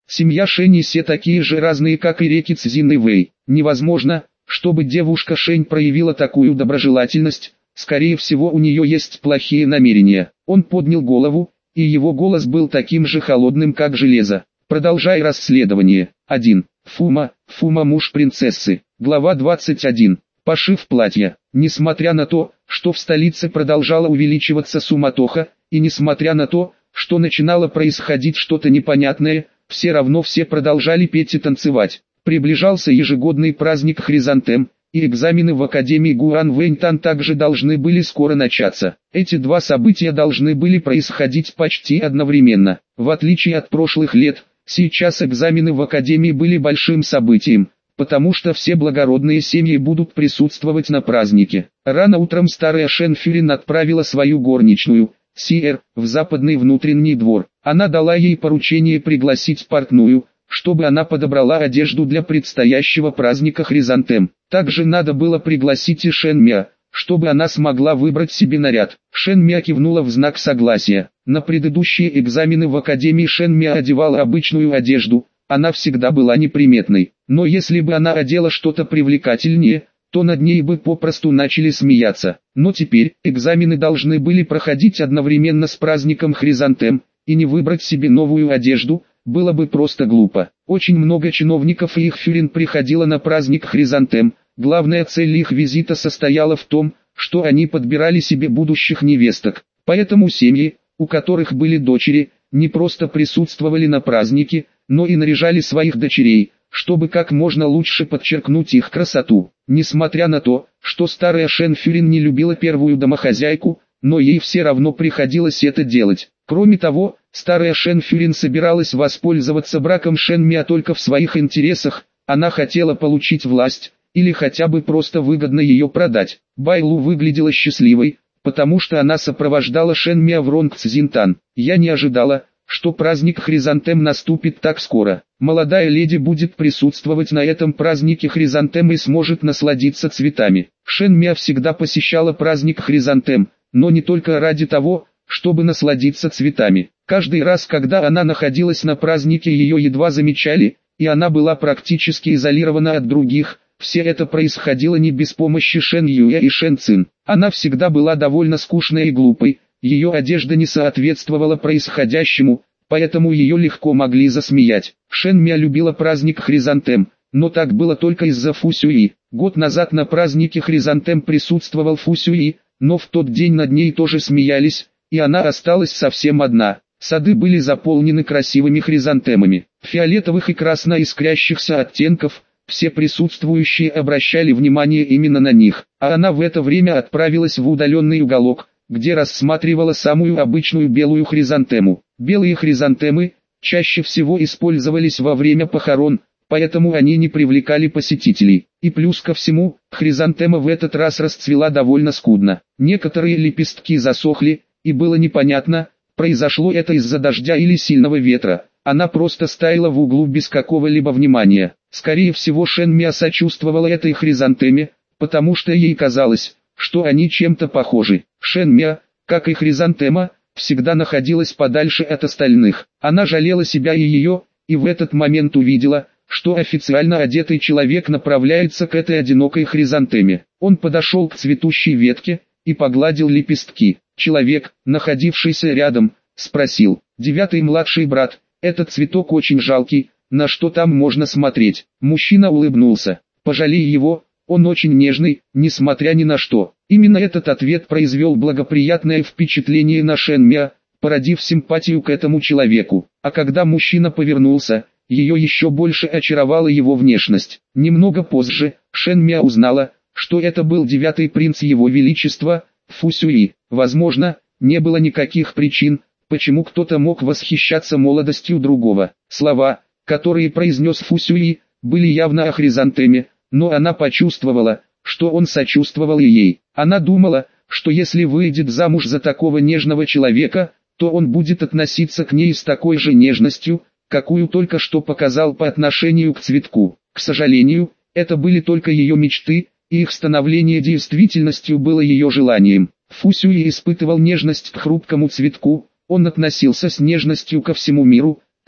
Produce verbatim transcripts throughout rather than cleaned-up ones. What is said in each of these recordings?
Семья Шэнь и Се такие же разные, как и реки Цзин и Вэй. Невозможно, чтобы девушка Шэнь проявила такую доброжелательность, скорее всего у нее есть плохие намерения. Он поднял голову, и его голос был таким же холодным, как железо. Продолжай расследование. один. Фума, Фума муж принцессы. Глава двадцать один. Пошив платья. Несмотря на то, что в столице продолжала увеличиваться суматоха, и несмотря на то, что начинало происходить что-то непонятное, все равно все продолжали петь и танцевать. Приближался ежегодный праздник Хризантем, и экзамены в Академии Гуан Вэньтан также должны были скоро начаться. Эти два события должны были происходить почти одновременно. В отличие от прошлых лет, сейчас экзамены в Академии были большим событием, потому что все благородные семьи будут присутствовать на празднике. Рано утром старая Шэн Фюрин отправила свою горничную, Сиэр, в западный внутренний двор. Она дала ей поручение пригласить портную, чтобы она подобрала одежду для предстоящего праздника Хризантем. Также надо было пригласить и Шэн Мя, чтобы она смогла выбрать себе наряд. Шэн Мя кивнула в знак согласия. На предыдущие экзамены в Академии Шэн Мя одевала обычную одежду, она всегда была неприметной. Но если бы она одела что-то привлекательнее, то над ней бы попросту начали смеяться. Но теперь экзамены должны были проходить одновременно с праздником Хризантем, и не выбрать себе новую одежду было бы просто глупо. Очень много чиновников и их фюрин приходило на праздник Хризантем. Главная цель их визита состояла в том, что они подбирали себе будущих невесток. Поэтому семьи, у которых были дочери, не просто присутствовали на празднике, но и наряжали своих дочерей, чтобы как можно лучше подчеркнуть их красоту. Несмотря на то, что старая Шэн Фюрин не любила первую домохозяйку, но ей все равно приходилось это делать. Кроме того, старая Шэн Фюрин собиралась воспользоваться браком Шэн Мя только в своих интересах, она хотела получить власть, или хотя бы просто выгодно ее продать. Байлу выглядела счастливой, потому что она сопровождала Шэн Мя в Ронг Цзинтан. Я не ожидала, что праздник Хризантем наступит так скоро. Молодая леди будет присутствовать на этом празднике Хризантем и сможет насладиться цветами. Шэн Мя всегда посещала праздник Хризантем, но не только ради того, чтобы насладиться цветами. Каждый раз, когда она находилась на празднике, ее едва замечали, и она была практически изолирована от других. Все это происходило не без помощи Шэн Юэ и Шэн Цин. Она всегда была довольно скучной и глупой, ее одежда не соответствовала происходящему, поэтому ее легко могли засмеять. Шэн Мя любила праздник Хризантем, но так было только из-за Фу Сюи. Год назад на празднике Хризантем присутствовал Фу Сюи, но в тот день над ней тоже смеялись, и она осталась совсем одна. Сады были заполнены красивыми хризантемами, фиолетовых и красно-искрящихся оттенков. Все присутствующие обращали внимание именно на них, а она в это время отправилась в удаленный уголок, где рассматривала самую обычную белую хризантему. Белые хризантемы чаще всего использовались во время похорон, поэтому они не привлекали посетителей. И плюс ко всему, хризантема в этот раз расцвела довольно скудно. Некоторые лепестки засохли, и было непонятно, произошло это из-за дождя или сильного ветра. Она просто стояла в углу без какого-либо внимания. Скорее всего Шэн Мя сочувствовала этой хризантеме, потому что ей казалось, что они чем-то похожи. Шэн Мя, как и хризантема, всегда находилась подальше от остальных. Она жалела себя и ее, и в этот момент увидела, что официально одетый человек направляется к этой одинокой хризантеме. Он подошел к цветущей ветке и погладил лепестки. Человек, находившийся рядом, спросил: «Девятый младший брат, этот цветок очень жалкий, на что там можно смотреть?» Мужчина улыбнулся. «Пожалей его, он очень нежный, несмотря ни на что». Именно этот ответ произвел благоприятное впечатление на Шэн Мя, породив симпатию к этому человеку. А когда мужчина повернулся, ее еще больше очаровала его внешность. Немного позже, Шэн Мя узнала, что это был девятый принц его величества, Фу Сюи. Возможно, не было никаких причин, почему кто-то мог восхищаться молодостью другого. Слова, которые произнес Фу Сюи, были явно о хризантеме, но она почувствовала, что он сочувствовал и ей. Она думала, что если выйдет замуж за такого нежного человека, то он будет относиться к ней с такой же нежностью, какую только что показал по отношению к цветку. К сожалению, это были только ее мечты, и их становление действительностью было ее желанием. Фу Сюи испытывал нежность к хрупкому цветку, он относился с нежностью ко всему миру,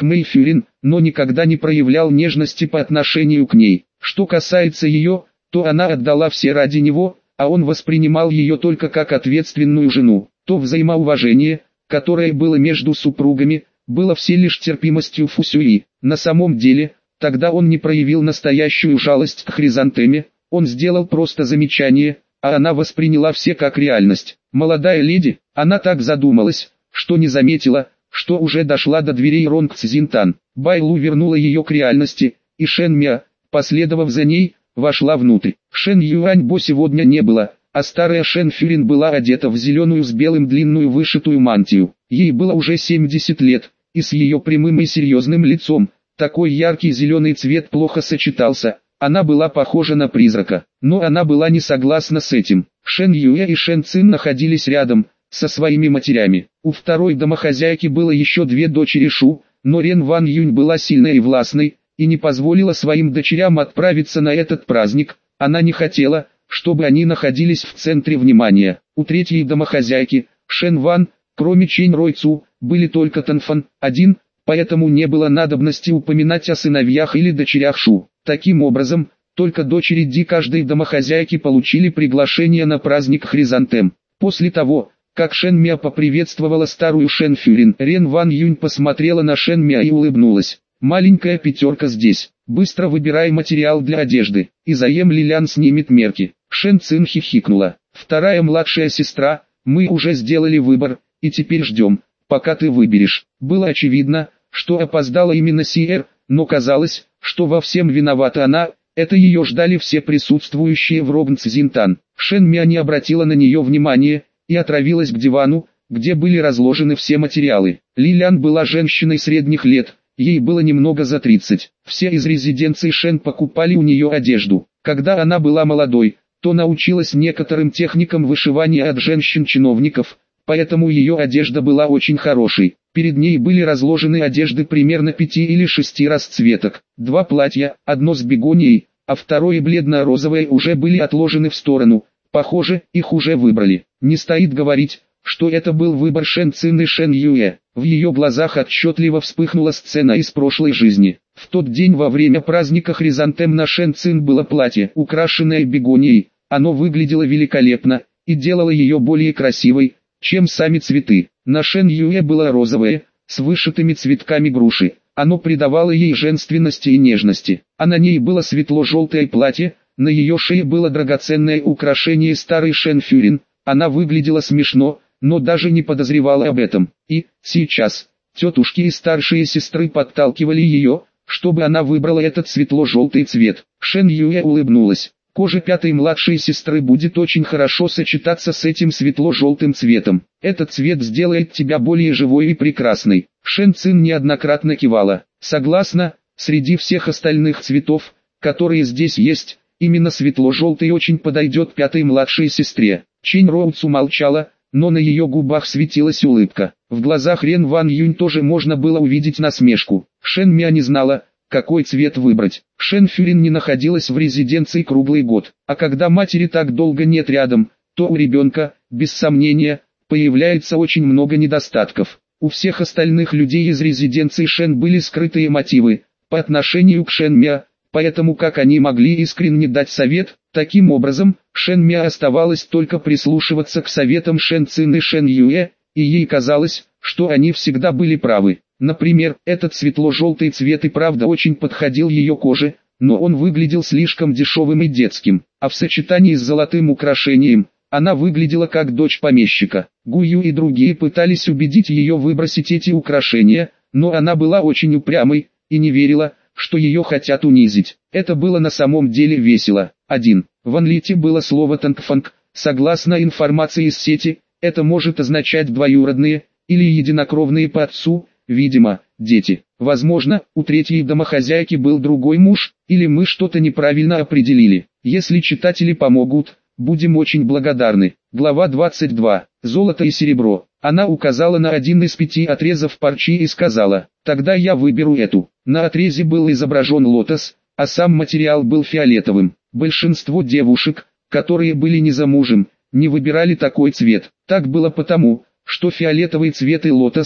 к Мэйфюрин, но никогда не проявлял нежности по отношению к ней. Что касается ее, то она отдала все ради него, а он воспринимал ее только как ответственную жену. То взаимоуважение, которое было между супругами, было все лишь терпимостью Фусюи. На самом деле, тогда он не проявил настоящую жалость к Хризантеме, он сделал просто замечание, а она восприняла все как реальность. Молодая леди, она так задумалась, что не заметила, что уже дошла до дверей Ронг Цзинтан. Байлу вернула ее к реальности, и Шен Мя, последовав за ней, вошла внутрь. Шен Юаньбо сегодня не было, а старая Шен Фюрин была одета в зеленую с белым длинную вышитую мантию. Ей было уже семьдесят лет, и с ее прямым и серьезным лицом, такой яркий зеленый цвет плохо сочетался, она была похожа на призрака. Но она была не согласна с этим. Шен Юэ и Шен Цин находились рядом, со своими матерями. У второй домохозяйки было еще две дочери Шу, но Рен Ван Юнь была сильной и властной, и не позволила своим дочерям отправиться на этот праздник. Она не хотела, чтобы они находились в центре внимания. У третьей домохозяйки, Шен Ван, кроме Чэнь Рой Цу, были только Танфан, один, поэтому не было надобности упоминать о сыновьях или дочерях Шу. Таким образом, только дочери Ди каждой домохозяйки получили приглашение на праздник Хризантем. После того, как Шен Мя поприветствовала старую Шен Фюрин, Рен Ван Юнь посмотрела на Шен Мя и улыбнулась. «Маленькая пятерка здесь. Быстро выбирай материал для одежды, и Заем Лилян снимет мерки». Шен Цин хихикнула. «Вторая младшая сестра, мы уже сделали выбор, и теперь ждем, пока ты выберешь». Было очевидно, что опоздала именно Сиэр, но казалось, что во всем виновата она. Это ее ждали все присутствующие в Ронг Цзинтан. Шен Мя не обратила на нее внимания и отравилась к дивану, где были разложены все материалы. Лилян была женщиной средних лет, ей было немного за тридцать. Все из резиденции Шен покупали у нее одежду. Когда она была молодой, то научилась некоторым техникам вышивания от женщин-чиновников, поэтому ее одежда была очень хорошей. Перед ней были разложены одежды примерно пяти или шести расцветок. Два платья, одно с бегонией, а второе бледно-розовое уже были отложены в сторону. Похоже, их уже выбрали. Не стоит говорить, что это был выбор Шен Цин и Шен Юэ. В ее глазах отчетливо вспыхнула сцена из прошлой жизни. В тот день во время праздника Хризантем на Шен Цин было платье, украшенное бегонией. Оно выглядело великолепно и делало ее более красивой, чем сами цветы. На Шен Юэ было розовое, с вышитыми цветками груши. Оно придавало ей женственности и нежности. А на ней было светло-желтое платье, на ее шее было драгоценное украшение старой Шен Фюрин. Она выглядела смешно, но даже не подозревала об этом. И, сейчас, тетушки и старшие сестры подталкивали ее, чтобы она выбрала этот светло-желтый цвет. Шен Юэ улыбнулась. Кожа пятой младшей сестры будет очень хорошо сочетаться с этим светло-желтым цветом. Этот цвет сделает тебя более живой и прекрасной. Шен Цин неоднократно кивала. Согласна, среди всех остальных цветов, которые здесь есть, именно светло-желтый очень подойдет пятой младшей сестре. Чэнь Роуцу молчала, но на ее губах светилась улыбка. В глазах Рен Ван Юнь тоже можно было увидеть насмешку. Шен Мя не знала, какой цвет выбрать. Шен Фюрин не находилась в резиденции круглый год, а когда матери так долго нет рядом, то у ребенка, без сомнения, появляется очень много недостатков. У всех остальных людей из резиденции Шен были скрытые мотивы по отношению к Шен Мя, поэтому как они могли искренне дать совет. Таким образом, Шен Мя оставалось только прислушиваться к советам Шен Цин и Шен Юэ, и ей казалось, что они всегда были правы. Например, этот светло-желтый цвет и правда очень подходил ее коже, но он выглядел слишком дешевым и детским, а в сочетании с золотым украшением, она выглядела как дочь помещика. Гую и другие пытались убедить ее выбросить эти украшения, но она была очень упрямой и не верила, что ее хотят унизить. Это было на самом деле весело. один. В анлите было слово «тангфанг». Согласно информации из сети, это может означать двоюродные или единокровные по отцу, видимо, дети. Возможно, у третьей домохозяйки был другой муж, или мы что-то неправильно определили. Если читатели помогут, будем очень благодарны. Глава двадцать два. Золото и серебро. Она указала на один из пяти отрезов парчи и сказала: «Тогда я выберу эту». На отрезе был изображен лотос, а сам материал был фиолетовым. Большинство девушек, которые были не замужем, не выбирали такой цвет. Так было потому, что фиолетовый цвет и лотос,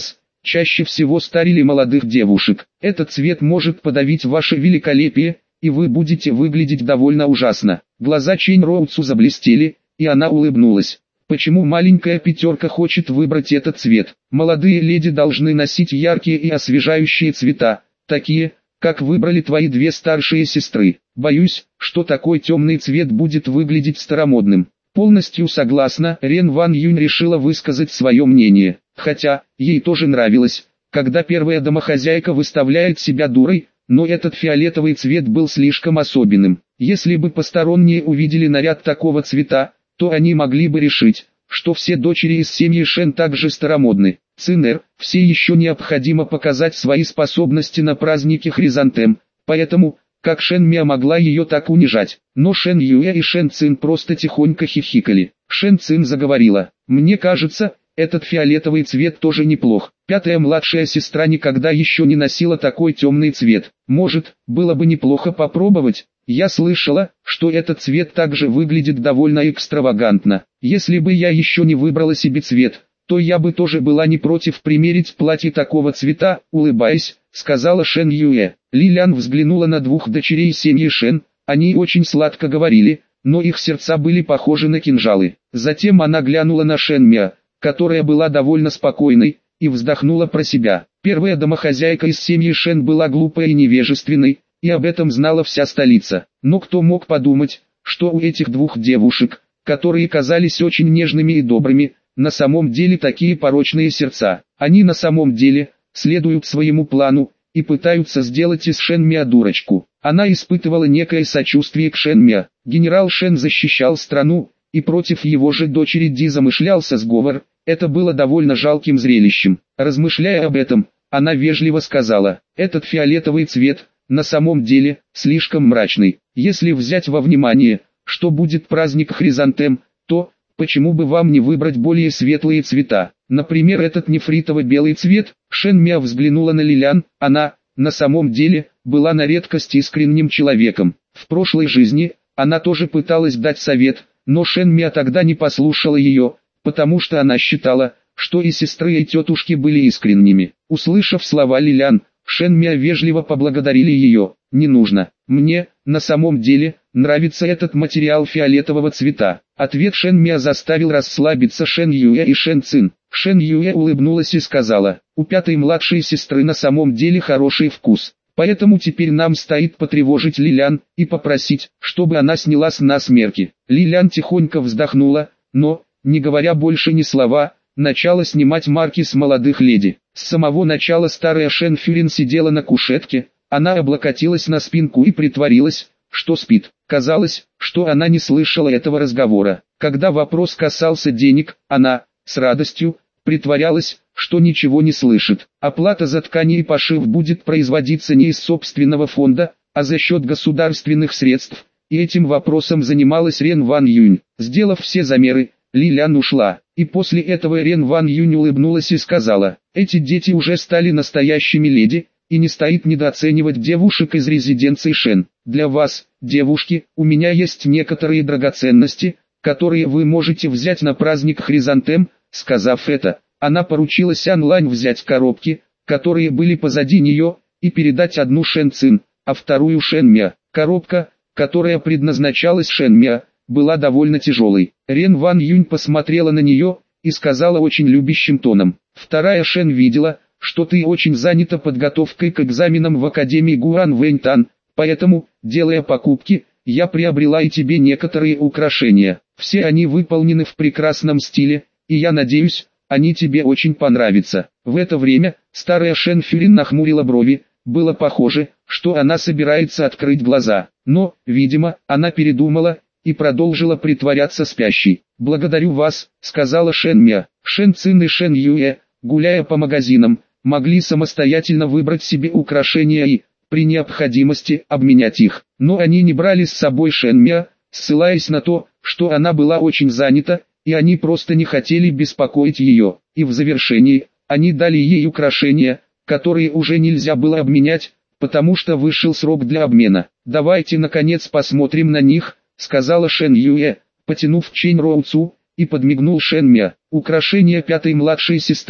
чаще всего старили молодых девушек. Этот цвет может подавить ваше великолепие, и вы будете выглядеть довольно ужасно. Глаза Чэнь Роуцу заблестели, и она улыбнулась. Почему маленькая пятерка хочет выбрать этот цвет? Молодые леди должны носить яркие и освежающие цвета, такие, как выбрали твои две старшие сестры. Боюсь, что такой темный цвет будет выглядеть старомодным. Полностью согласна, Рен Ван Юнь решила высказать свое мнение. Хотя, ей тоже нравилось, когда первая домохозяйка выставляет себя дурой, но этот фиолетовый цвет был слишком особенным. Если бы посторонние увидели наряд такого цвета, то они могли бы решить, что все дочери из семьи Шен также старомодны. Цинер, все еще необходимо показать свои способности на празднике Хризантем, поэтому, как Шен Миа могла ее так унижать. Но Шен Юэ и Шен Цин просто тихонько хихикали. Шен Цин заговорила: «Мне кажется, этот фиолетовый цвет тоже неплох. Пятая младшая сестра никогда еще не носила такой темный цвет. Может, было бы неплохо попробовать? Я слышала, что этот цвет также выглядит довольно экстравагантно. Если бы я еще не выбрала себе цвет, то я бы тоже была не против примерить платье такого цвета», улыбаясь, сказала Шен Юэ. Лилян взглянула на двух дочерей семьи Шен, они очень сладко говорили, но их сердца были похожи на кинжалы. Затем она глянула на Шен Миа, которая была довольно спокойной, и вздохнула про себя. Первая домохозяйка из семьи Шен была глупой и невежественной, и об этом знала вся столица. Но кто мог подумать, что у этих двух девушек, которые казались очень нежными и добрыми, на самом деле такие порочные сердца. Они на самом деле следуют своему плану и пытаются сделать из Шен Миа дурочку. Она испытывала некое сочувствие к Шен Миа. Генерал Шен защищал страну, и против его же дочери Ди замышлялся сговор. Это было довольно жалким зрелищем. Размышляя об этом, она вежливо сказала: «Этот фиолетовый цвет, на самом деле, слишком мрачный. Если взять во внимание, что будет праздник Хризантем, то, почему бы вам не выбрать более светлые цвета? Например, этот нефритово-белый цвет». Шен Миа взглянула на Лилян. Она, на самом деле, была на редкость искренним человеком. В прошлой жизни, она тоже пыталась дать совет, но Шен Миа тогда не послушала ее, потому что она считала, что и сестры и тетушки были искренними. Услышав слова Лилян, Шен Миа вежливо поблагодарили ее. «Не нужно. Мне, на самом деле, нравится этот материал фиолетового цвета». Ответ Шен Миа заставил расслабиться Шен Юэ и Шен Цин. Шен Юэ улыбнулась и сказала: «У пятой младшей сестры на самом деле хороший вкус. Поэтому теперь нам стоит потревожить Лилян и попросить, чтобы она сняла с нас мерки». Лилян тихонько вздохнула, но, не говоря больше ни слова, начала снимать марки с молодых леди. С самого начала старая Шен Фюрин сидела на кушетке, она облокотилась на спинку и притворилась, что спит. Казалось, что она не слышала этого разговора. Когда вопрос касался денег, она, с радостью, притворялась, что ничего не слышит. Оплата за ткани и пошив будет производиться не из собственного фонда, а за счет государственных средств, и этим вопросом занималась Рен Ван Юнь. Сделав все замеры, Лилян ушла, и после этого Рен Ван Юнь улыбнулась и сказала: «Эти дети уже стали настоящими леди, и не стоит недооценивать девушек из резиденции Шен. Для вас, девушки, у меня есть некоторые драгоценности, которые вы можете взять на праздник Хризантем». Сказав это, она поручила Сян Лань взять коробки, которые были позади нее, и передать одну Шен Цин, а вторую Шен Миа. Коробка, которая предназначалась Шен Миа, была довольно тяжелой. Рен Ван Юнь посмотрела на нее и сказала очень любящим тоном: «Вторая Шен видела, что ты очень занята подготовкой к экзаменам в Академии Гуан Вэньтан, поэтому, делая покупки, я приобрела и тебе некоторые украшения. Все они выполнены в прекрасном стиле, и я надеюсь, они тебе очень понравятся». В это время, старая Шен Фюрин нахмурила брови, было похоже, что она собирается открыть глаза, но, видимо, она передумала и продолжила притворяться спящей. «Благодарю вас», — сказала Шен Миа. Шен Цин и Шен Юэ, гуляя по магазинам, могли самостоятельно выбрать себе украшения и, при необходимости, обменять их. Но они не брали с собой Шен Миа, ссылаясь на то, что она была очень занята, и они просто не хотели беспокоить ее. И в завершении, они дали ей украшения, которые уже нельзя было обменять, потому что вышел срок для обмена. «Давайте наконец посмотрим на них», — сказала Шен Юэ, потянув Чэнь Роуцу, и подмигнул Шен Миа. Украшения пятой младшей сестры,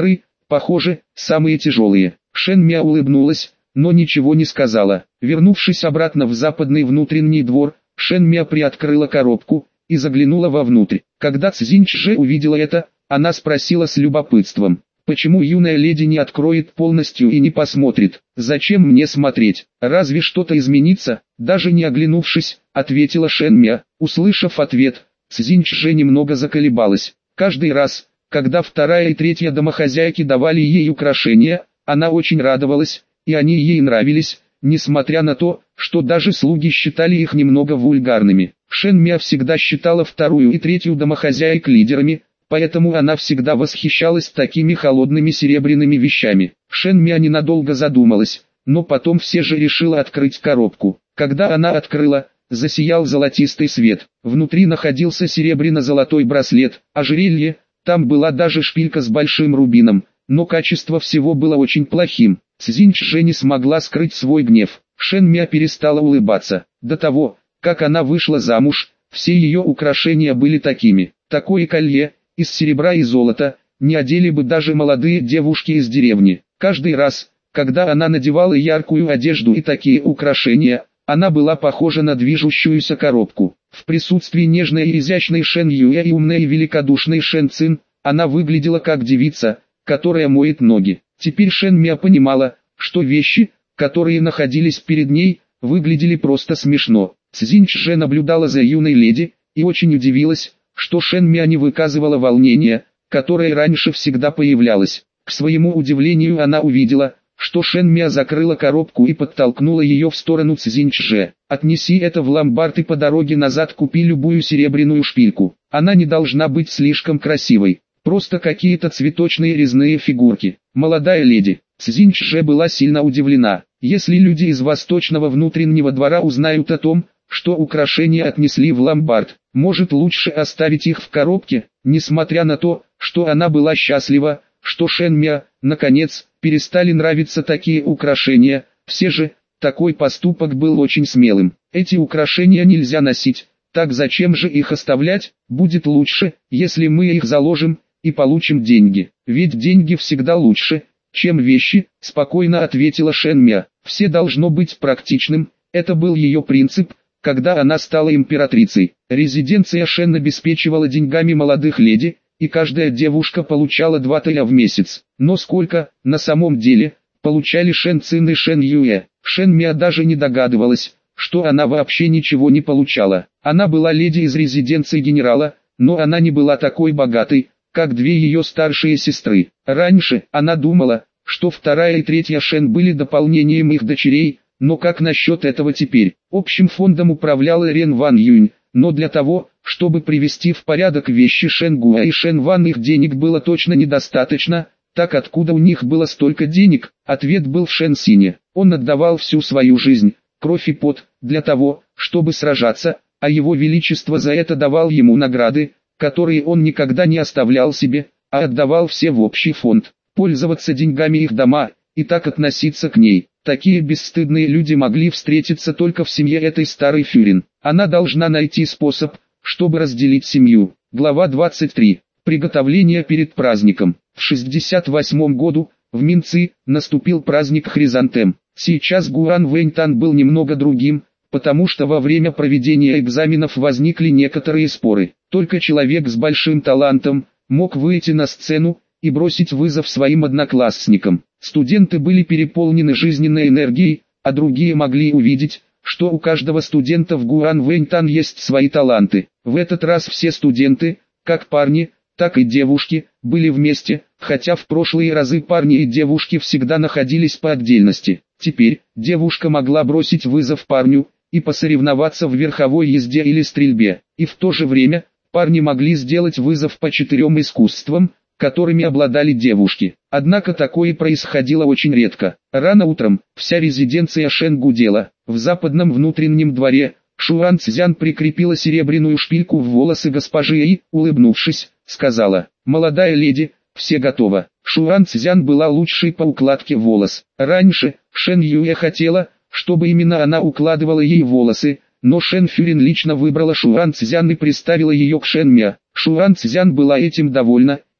Похоже, самые тяжелые. Шэн Мя улыбнулась, но ничего не сказала. Вернувшись обратно в западный внутренний двор, Шэн Мя приоткрыла коробку и заглянула вовнутрь. Когда Цзиньчже увидела это, она спросила с любопытством: «Почему юная леди не откроет полностью и не посмотрит? Зачем мне смотреть? Разве что-то изменится?» «Даже не оглянувшись», — ответила Шэн Мя. Услышав ответ, Цзиньчже немного заколебалась. Каждый раз, когда вторая и третья домохозяйки давали ей украшения, она очень радовалась, и они ей нравились, несмотря на то, что даже слуги считали их немного вульгарными. Шэн Мя всегда считала вторую и третью домохозяек лидерами, поэтому она всегда восхищалась такими холодными серебряными вещами. Шэн Мя ненадолго задумалась, но потом все же решила открыть коробку. Когда она открыла, засиял золотистый свет. Внутри находился серебряно-золотой браслет, ожерелье, там была даже шпилька с большим рубином, но качество всего было очень плохим. Цзиньчже не смогла скрыть свой гнев. Шэн Мя перестала улыбаться. До того, как она вышла замуж, все ее украшения были такими. Такое колье, из серебра и золота, не одели бы даже молодые девушки из деревни. Каждый раз, когда она надевала яркую одежду и такие украшения, она была похожа на движущуюся коробку. В присутствии нежной и изящной Шэн Юэ и умной и великодушной Шэн Цин, она выглядела как девица, которая моет ноги. Теперь Шэн Мя понимала, что вещи, которые находились перед ней, выглядели просто смешно. Цзиньчже наблюдала за юной леди и очень удивилась, что Шэн Мя не выказывала волнения, которое раньше всегда появлялось. К своему удивлению она увидела, что Шэн Мя закрыла коробку и подтолкнула ее в сторону Цзиньчже. «Отнеси это в ломбард и по дороге назад купи любую серебряную шпильку. Она не должна быть слишком красивой, просто какие-то цветочные резные фигурки». Молодая леди Цзиньчже была сильно удивлена. Если люди из восточного внутреннего двора узнают о том, что украшения отнесли в ломбард, может лучше оставить их в коробке. Несмотря на то, что она была счастлива, что Шэн Мя, наконец, перестали нравиться такие украшения, все же, такой поступок был очень смелым. Эти украшения нельзя носить, так зачем же их оставлять? Будет лучше, если мы их заложим и получим деньги. Ведь деньги всегда лучше, чем вещи, спокойно ответила Шэн Мя. Все должно быть практичным, это был ее принцип, когда она стала императрицей. Резиденция Шэн обеспечивала деньгами молодых леди, и каждая девушка получала два тэля в месяц. Но сколько, на самом деле, получали Шэн Цин и Шэн Юэ? Шэн Мя даже не догадывалась, что она вообще ничего не получала. Она была леди из резиденции генерала, но она не была такой богатой, как две ее старшие сестры. Раньше она думала, что вторая и третья Шэн были дополнением их дочерей, но как насчет этого теперь? Общим фондом управляла Рен Ван Юнь, но для того, чтобы привести в порядок вещи Шэн Гуа и Шэн Ван, их денег было точно недостаточно. Так откуда у них было столько денег? Ответ был в Шэн Сине. Он отдавал всю свою жизнь, кровь и пот, для того, чтобы сражаться, а его величество за это давал ему награды, которые он никогда не оставлял себе, а отдавал все в общий фонд. Пользоваться деньгами их дома, и так относиться к ней. Такие бесстыдные люди могли встретиться только в семье этой старой Фюрин. Она должна найти способ, чтобы разделить семью. Глава двадцать три. Приготовление перед праздником. В шестьдесят восьмом году, в Минци, наступил праздник Хризантем. Сейчас Гуан Вэньтан был немного другим, потому что во время проведения экзаменов возникли некоторые споры. Только человек с большим талантом мог выйти на сцену и бросить вызов своим одноклассникам. Студенты были переполнены жизненной энергией, а другие могли увидеть, что у каждого студента в Гуан Вэньтан есть свои таланты. В этот раз все студенты, как парни, так и девушки, были вместе, хотя в прошлые разы парни и девушки всегда находились по отдельности. Теперь, девушка могла бросить вызов парню и посоревноваться в верховой езде или стрельбе, и в то же время, парни могли сделать вызов по четырем искусствам, которыми обладали девушки. Однако такое происходило очень редко. Рано утром, вся резиденция Шэн гудела. В западном внутреннем дворе, Шуан Цзян прикрепила серебряную шпильку в волосы госпожи и, улыбнувшись, сказала: «Молодая леди, все готово». Шуан Цзян была лучшей по укладке волос. Раньше, Шэн Юэ хотела, чтобы именно она укладывала ей волосы, но Шэн Фюрин лично выбрала Шуан Цзян и приставила ее к Шэн Мя. Шуан Цзян была этим довольна,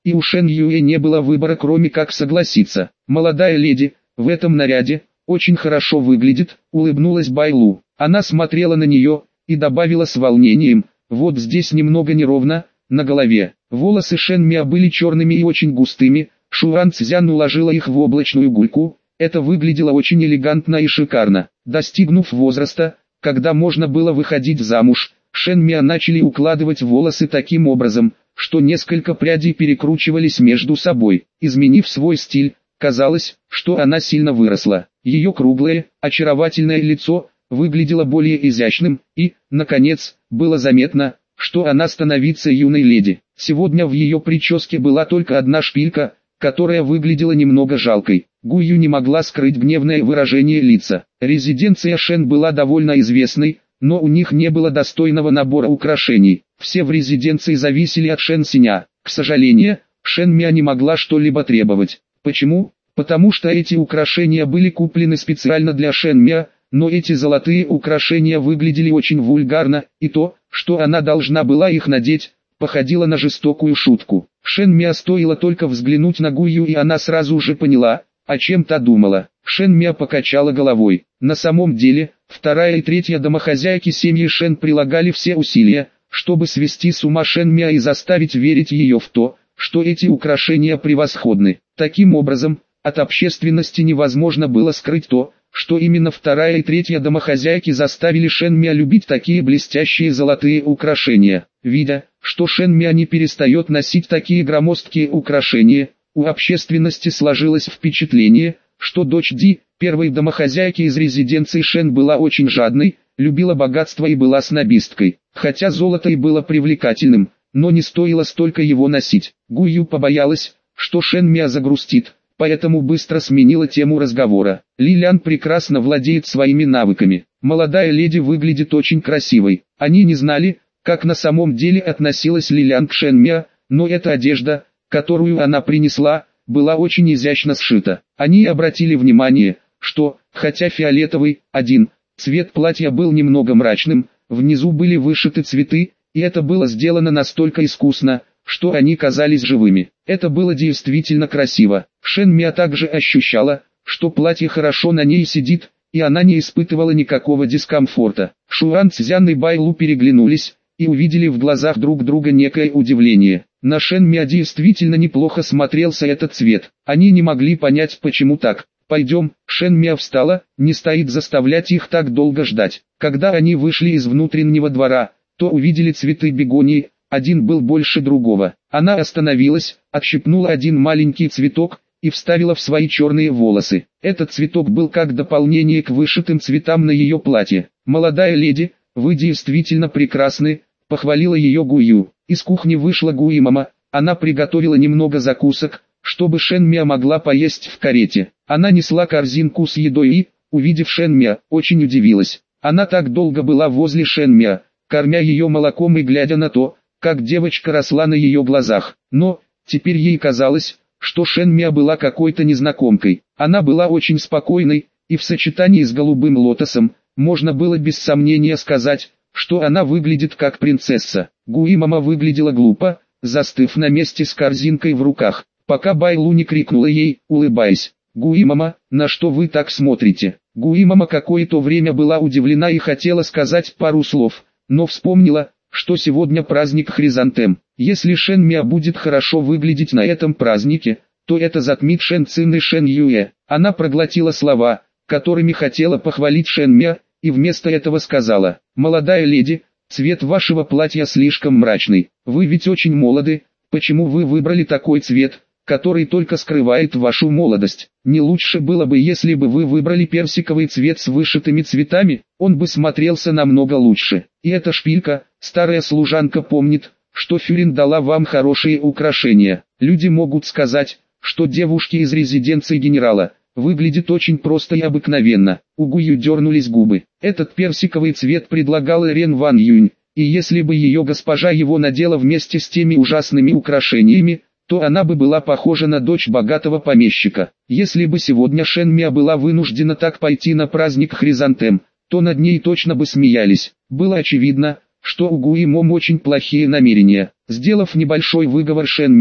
и у Шэн Юэ не было выбора, кроме как согласиться. «Молодая леди, в этом наряде очень хорошо выглядит», — улыбнулась Байлу. Она смотрела на нее и добавила с волнением: «Вот здесь немного неровно, на голове». Волосы Шэн Миа были черными и очень густыми, Шуан Цзян уложила их в облачную гульку. Это выглядело очень элегантно и шикарно. Достигнув возраста, когда можно было выходить замуж, Шэн Миа начали укладывать волосы таким образом, что несколько прядей перекручивались между собой. Изменив свой стиль, казалось, что она сильно выросла. Ее круглое, очаровательное лицо выглядело более изящным, и, наконец, было заметно, что она становится юной леди. Сегодня в ее прическе была только одна шпилька, которая выглядела немного жалкой. Гую не могла скрыть гневное выражение лица. Резиденция Шэн была довольно известной, но у них не было достойного набора украшений. Все в резиденции зависели от Шэн Синя. К сожалению, Шэн Миа не могла что-либо требовать. Почему? Потому что эти украшения были куплены специально для Шэн Миа, но эти золотые украшения выглядели очень вульгарно, и то, что она должна была их надеть, походило на жестокую шутку. Шэн Миа стоило только взглянуть на Гую, и она сразу же поняла, о чем та думала. Шэн Миа покачала головой. На самом деле, вторая и третья домохозяйки семьи Шэн прилагали все усилия, чтобы свести с ума Шэн Миа и заставить верить ее в то, что эти украшения превосходны. Таким образом, от общественности невозможно было скрыть то, что именно вторая и третья домохозяйки заставили Шэн Миа любить такие блестящие золотые украшения. Видя, что Шэн Миа не перестает носить такие громоздкие украшения, у общественности сложилось впечатление, что дочь Ди, первой домохозяйки из резиденции Шэн, была очень жадной, любила богатство и была снобисткой. Хотя золото и было привлекательным, но не стоило столько его носить. Гую побоялась, что Шэн Миа загрустит, поэтому быстро сменила тему разговора. Лилиан прекрасно владеет своими навыками. Молодая леди выглядит очень красивой. Они не знали, как на самом деле относилась Лилиан к Шэн Миа, но эта одежда, которую она принесла, была очень изящно сшита. Они обратили внимание, что, хотя фиолетовый, один, цвет платья был немного мрачным, внизу были вышиты цветы, и это было сделано настолько искусно, что они казались живыми. Это было действительно красиво. Шэн Миа также ощущала, что платье хорошо на ней сидит, и она не испытывала никакого дискомфорта. Шуан Цзян и Байлу переглянулись, и увидели в глазах друг друга некое удивление. На Шэн Миа действительно неплохо смотрелся этот цвет. Они не могли понять, почему так. «Пойдем», Шэн Миа встала, не стоит заставлять их так долго ждать. Когда они вышли из внутреннего двора, то увидели цветы бегонии, один был больше другого. Она остановилась, отщипнула один маленький цветок и вставила в свои черные волосы. Этот цветок был как дополнение к вышитым цветам на ее платье. «Молодая леди, вы действительно прекрасны», — похвалила ее Гую. Из кухни вышла Гуи-мама, она приготовила немного закусок, чтобы Шэн Миа могла поесть в карете. Она несла корзинку с едой и, увидев Шэн Миа, очень удивилась. Она так долго была возле Шэн Миа, кормя ее молоком и глядя на то, как девочка росла на ее глазах. Но, теперь ей казалось, что Шэн Миа была какой-то незнакомкой. Она была очень спокойной, и в сочетании с голубым лотосом, можно было без сомнения сказать, что она выглядит как принцесса. Гуи-мама выглядела глупо, застыв на месте с корзинкой в руках, пока Байлу не крикнула ей, улыбаясь: «Гуи-мама, на что вы так смотрите?» Гуи-мама какое-то время была удивлена и хотела сказать пару слов, но вспомнила, что сегодня праздник Хризантем. Если Шэн Миа будет хорошо выглядеть на этом празднике, то это затмит Шэн Цин и Шэн Юэ. Она проглотила слова, которыми хотела похвалить Шэн Миа, и вместо этого сказала: «Молодая леди, цвет вашего платья слишком мрачный. Вы ведь очень молоды, почему вы выбрали такой цвет, который только скрывает вашу молодость? Не лучше было бы, если бы вы выбрали персиковый цвет с вышитыми цветами, он бы смотрелся намного лучше. И эта шпилька, старая служанка помнит, что Фюрин дала вам хорошие украшения. Люди могут сказать, что девушки из резиденции генерала выглядит очень просто и обыкновенно». У Гую дернулись губы. Этот персиковый цвет предлагала Рен Ван Юнь, и если бы ее госпожа его надела вместе с теми ужасными украшениями, то она бы была похожа на дочь богатого помещика. Если бы сегодня Шэн Миа была вынуждена так пойти на праздник Хризантем, то над ней точно бы смеялись. Было очевидно, что у Гуи Мом очень плохие намерения. Сделав небольшой выговор Шэн Миа,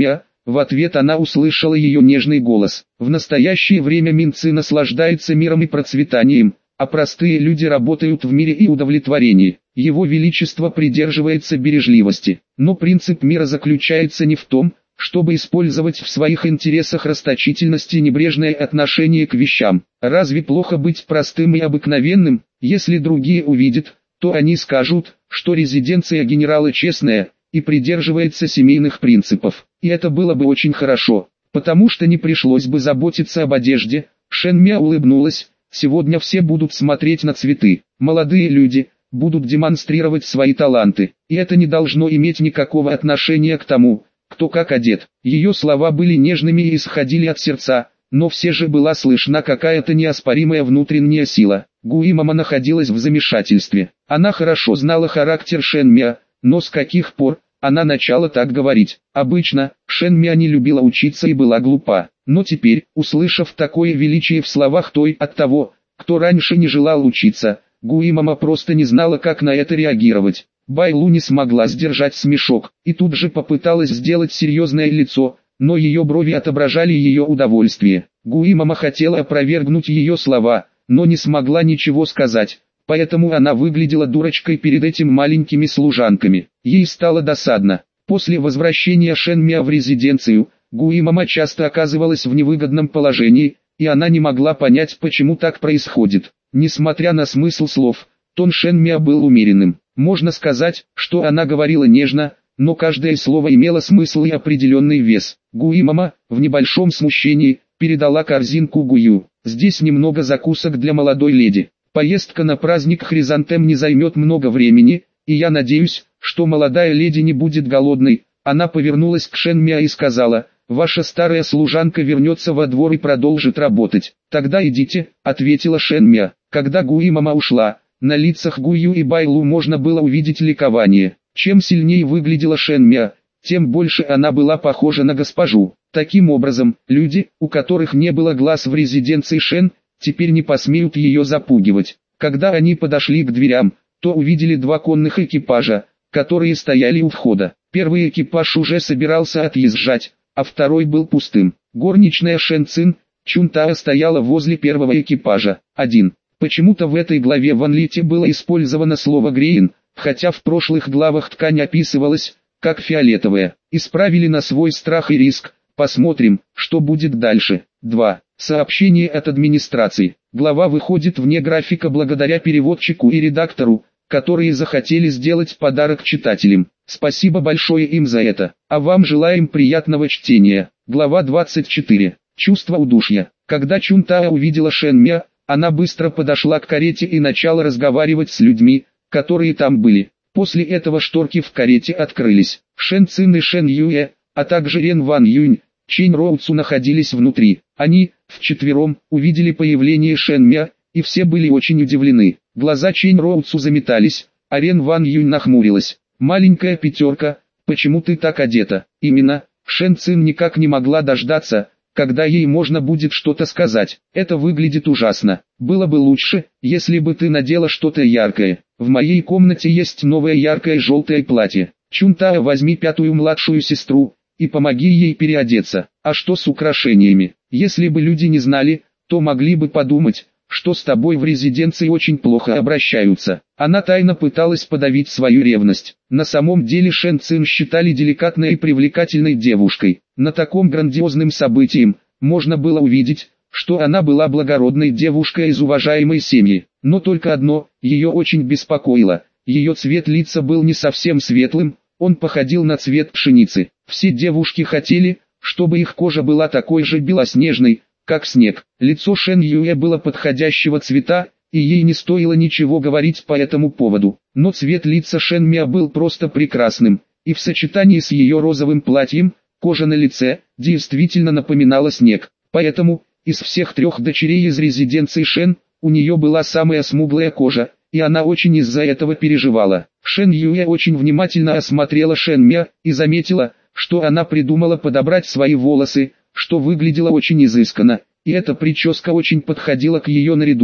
В ответ она услышала ее нежный голос. В настоящее время Минцы наслаждается миром и процветанием, а простые люди работают в мире и удовлетворении. Его Величество придерживается бережливости. Но принцип мира заключается не в том, чтобы использовать в своих интересах расточительность и небрежное отношение к вещам. Разве плохо быть простым и обыкновенным? Если другие увидят, то они скажут, что резиденция генерала честная и придерживается семейных принципов. И это было бы очень хорошо, потому что не пришлось бы заботиться об одежде. Шэн Мя улыбнулась. Сегодня все будут смотреть на цветы. Молодые люди будут демонстрировать свои таланты, и это не должно иметь никакого отношения к тому, кто как одет. Ее слова были нежными и исходили от сердца, но все же была слышна какая-то неоспоримая внутренняя сила. Гуимама находилась в замешательстве. Она хорошо знала характер Шэн Мя, но с каких пор она начала так говорить? Обычно, Шэн Мя не любила учиться и была глупа. Но теперь, услышав такое величие в словах той от того, кто раньше не желал учиться, Гуимама просто не знала, как на это реагировать. Байлу не смогла сдержать смешок, и тут же попыталась сделать серьезное лицо, но ее брови отображали ее удовольствие. Гуимама хотела опровергнуть ее слова, но не смогла ничего сказать, поэтому она выглядела дурочкой перед этими маленькими служанками. Ей стало досадно. После возвращения Шэн Мя в резиденцию, Гуимама часто оказывалась в невыгодном положении, и она не могла понять, почему так происходит. Несмотря на смысл слов, тон Шэн Мя был умеренным. Можно сказать, что она говорила нежно, но каждое слово имело смысл и определенный вес. Гуимама, в небольшом смущении, передала корзинку Гую. «Здесь немного закусок для молодой леди. Поездка на праздник Хризантем не займет много времени, и я надеюсь, что молодая леди не будет голодной». Она повернулась к Шэн Мя и сказала: «Ваша старая служанка вернется во двор и продолжит работать». «Тогда идите», — ответила Шэн Мя. Когда Гуимама ушла, на лицах Гую и Байлу можно было увидеть ликование. Чем сильнее выглядела Шэн Мя, тем больше она была похожа на госпожу. Таким образом, люди, у которых не было глаз в резиденции Шэн, теперь не посмеют ее запугивать. Когда они подошли к дверям, то увидели два конных экипажа, которые стояли у входа. Первый экипаж уже собирался отъезжать, а второй был пустым. Горничная Шэн Цин, Чунтаа стояла возле первого экипажа. один. Почему-то в этой главе в Анлите было использовано слово «грейн», хотя в прошлых главах ткань описывалась как фиолетовая. Исправили на свой страх и риск. Посмотрим, что будет дальше. два. Сообщение от администрации. Глава выходит вне графика благодаря переводчику и редактору, которые захотели сделать подарок читателям. Спасибо большое им за это. А вам желаем приятного чтения. Глава двадцать четыре. Чувство удушья. Когда Чунтаа увидела Шэн Мя, она быстро подошла к карете и начала разговаривать с людьми, которые там были. После этого шторки в карете открылись. Шэн Цин и Шэн Юэ, а также Рен Ван Юнь, Чэнь Роуцу находились внутри. Они, вчетвером, увидели появление Шэн Мя, и все были очень удивлены. Глаза Чэнь Роуцу заметались, а Рен Ван Юнь нахмурилась. «Маленькая пятерка, почему ты так одета?» Именно, Шэн Цин никак не могла дождаться, когда ей можно будет что-то сказать. «Это выглядит ужасно. Было бы лучше, если бы ты надела что-то яркое. В моей комнате есть новое яркое желтое платье. Чунтаа, возьми пятую младшую сестру и помоги ей переодеться. А что с украшениями? Если бы люди не знали, то могли бы подумать, что с тобой в резиденции очень плохо обращаются». Она тайно пыталась подавить свою ревность. На самом деле Шэн Цин считали деликатной и привлекательной девушкой. На таком грандиозном событии можно было увидеть, что она была благородной девушкой из уважаемой семьи. Но только одно ее очень беспокоило: ее цвет лица был не совсем светлым, он походил на цвет пшеницы. Все девушки хотели, чтобы их кожа была такой же белоснежной, как снег. Лицо Шэн Юэ было подходящего цвета, и ей не стоило ничего говорить по этому поводу. Но цвет лица Шэн Мя был просто прекрасным, и в сочетании с ее розовым платьем, кожа на лице действительно напоминала снег. Поэтому, из всех трех дочерей из резиденции Шэн, у нее была самая смуглая кожа, и она очень из-за этого переживала. Шэн Юэ очень внимательно осмотрела Шэн Мя и заметила, что она придумала подобрать свои волосы, что выглядело очень изысканно, и эта прическа очень подходила к ее наряду,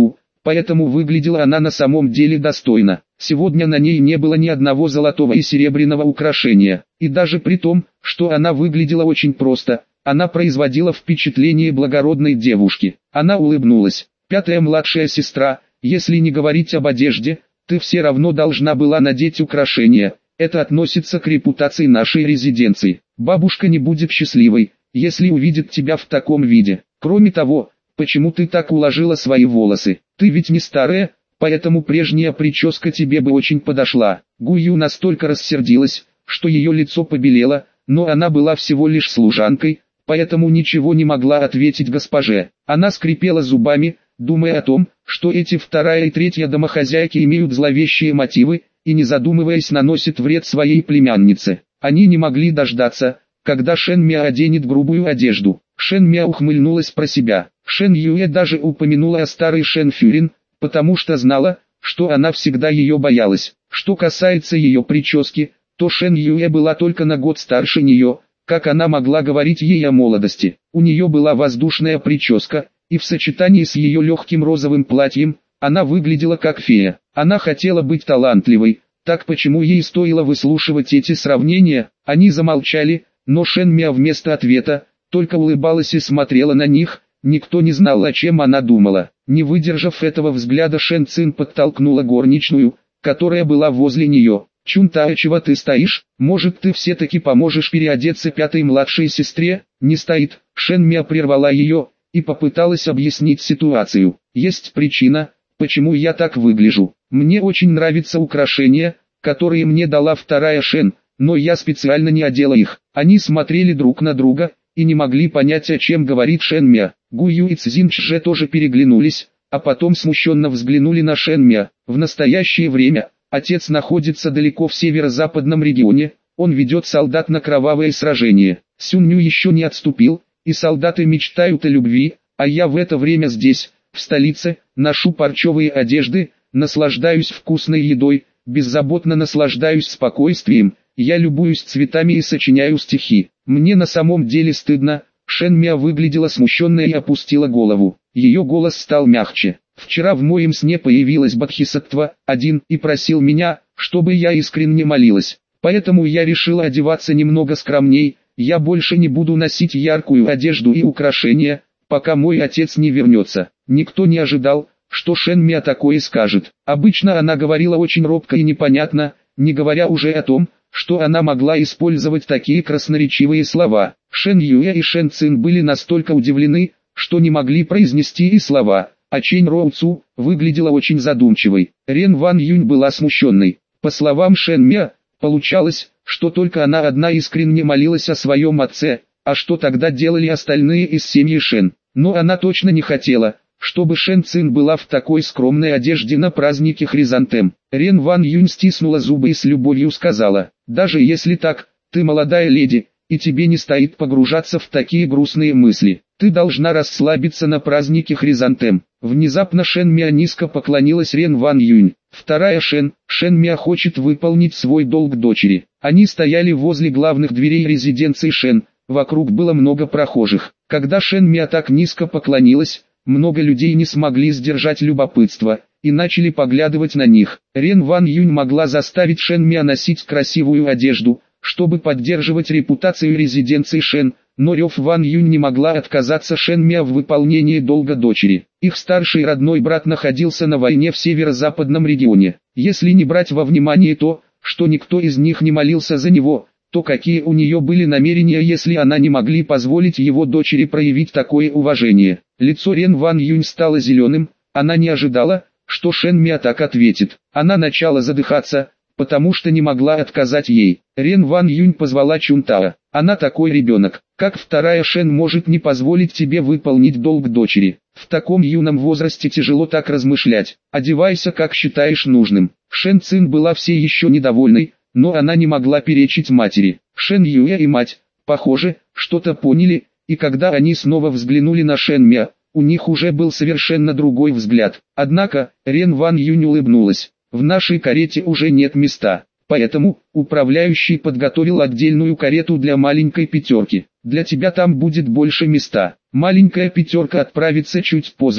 поэтому выглядела она на самом деле достойно. Сегодня на ней не было ни одного золотого и серебряного украшения, и даже при том, что она выглядела очень просто, она производила впечатление благородной девушки. Она улыбнулась. «Пятая младшая сестра, если не говорить об одежде, ты все равно должна была надеть украшения. Это относится к репутации нашей резиденции. Бабушка не будет счастливой, если увидит тебя в таком виде. Кроме того, почему ты так уложила свои волосы? Ты ведь не старая, поэтому прежняя прическа тебе бы очень подошла». Гую настолько рассердилась, что ее лицо побелело, но она была всего лишь служанкой, поэтому ничего не могла ответить госпоже. Она скрипела зубами, думая о том, что эти вторая и третья домохозяйки имеют зловещие мотивы, и не задумываясь наносит вред своей племяннице. Они не могли дождаться, когда Шен Мя оденет грубую одежду. Шен Мя ухмыльнулась про себя. Шен Юэ даже упомянула о старой Шен Фюрин, потому что знала, что она всегда ее боялась. Что касается ее прически, то Шен Юэ была только на год старше нее. Как она могла говорить ей о молодости? У нее была воздушная прическа, и в сочетании с ее легким розовым платьем, она выглядела как фея. Она хотела быть талантливой, так почему ей стоило выслушивать эти сравнения? Они замолчали, но Шен Мя вместо ответа, только улыбалась и смотрела на них, никто не знал, о чем она думала. Не выдержав этого взгляда, Шен Цин подтолкнула горничную, которая была возле нее. «Чунтаа, чего ты стоишь? Может, ты все-таки поможешь переодеться пятой младшей сестре?» «Не стоит». Шен Мя прервала ее и попыталась объяснить ситуацию. «Есть причина, почему я так выгляжу. Мне очень нравятся украшения, которые мне дала вторая Шен, но я специально не одела их». Они смотрели друг на друга и не могли понять, о чем говорит Шен Мя. Гую и Цзин Чже тоже переглянулись, а потом смущенно взглянули на Шен Мя. В настоящее время отец находится далеко в северо-западном регионе, он ведет солдат на кровавое сражение. Сюнню еще не отступил, и солдаты мечтают о любви, а я в это время здесь, в столице, ношу парчевые одежды, наслаждаюсь вкусной едой, беззаботно наслаждаюсь спокойствием, я любуюсь цветами и сочиняю стихи. Мне на самом деле стыдно. Шен Мя выглядела смущенной и опустила голову. Ее голос стал мягче. «Вчера в моем сне появилась Бодхисаттва один и просил меня, чтобы я искренне молилась. Поэтому я решила одеваться немного скромней, я больше не буду носить яркую одежду и украшения, пока мой отец не вернется». Никто не ожидал, что Шен Мя такое скажет. Обычно она говорила очень робко и непонятно, не говоря уже о том, что она могла использовать такие красноречивые слова. Шен Юэ и Шен Цин были настолько удивлены, что не могли произнести и слова, а Чэнь Роу Цу выглядела очень задумчивой. Рен Ван Юнь была смущенной. По словам Шен Мя, получалось, что только она одна искренне молилась о своем отце, а что тогда делали остальные из семьи Шен. Но она точно не хотела, чтобы Шен Цин была в такой скромной одежде на празднике Хризантем. Рен Ван Юнь стиснула зубы и с любовью сказала: «Даже если так, ты молодая леди, и тебе не стоит погружаться в такие грустные мысли. Ты должна расслабиться на празднике Хризантем». Внезапно Шен Мя низко поклонилась Рен Ван Юнь. Вторая Шен, Шен Мя хочет выполнить свой долг дочери. Они стояли возле главных дверей резиденции Шен, вокруг было много прохожих. Когда Шен Мя так низко поклонилась, много людей не смогли сдержать любопытство и начали поглядывать на них. Рен Ван Юнь могла заставить Шен Мя носить красивую одежду, чтобы поддерживать репутацию резиденции Шен, но Рев Ван Юнь не могла отказаться Шен Мя в выполнении долга дочери. Их старший родной брат находился на войне в северо-западном регионе. Если не брать во внимание то, что никто из них не молился за него, то какие у нее были намерения, если она не могли позволить его дочери проявить такое уважение? Лицо Рен Ван Юнь стало зеленым, она не ожидала, что Шен Мя так ответит. Она начала задыхаться, потому что не могла отказать ей. Рен Ван Юнь позвала Чунтаа. «Она такой ребенок, как вторая Шен может не позволить тебе выполнить долг дочери? В таком юном возрасте тяжело так размышлять. Одевайся, как считаешь нужным». Шен Цин была все еще недовольной, но она не могла перечить матери. Шен Юэ и мать, похоже, что-то поняли, и когда они снова взглянули на Шен Мя, у них уже был совершенно другой взгляд. Однако, Рен Ван Юнь улыбнулась. «В нашей карете уже нет места, поэтому управляющий подготовил отдельную карету для маленькой пятерки. Для тебя там будет больше места. Маленькая пятерка отправится чуть позже,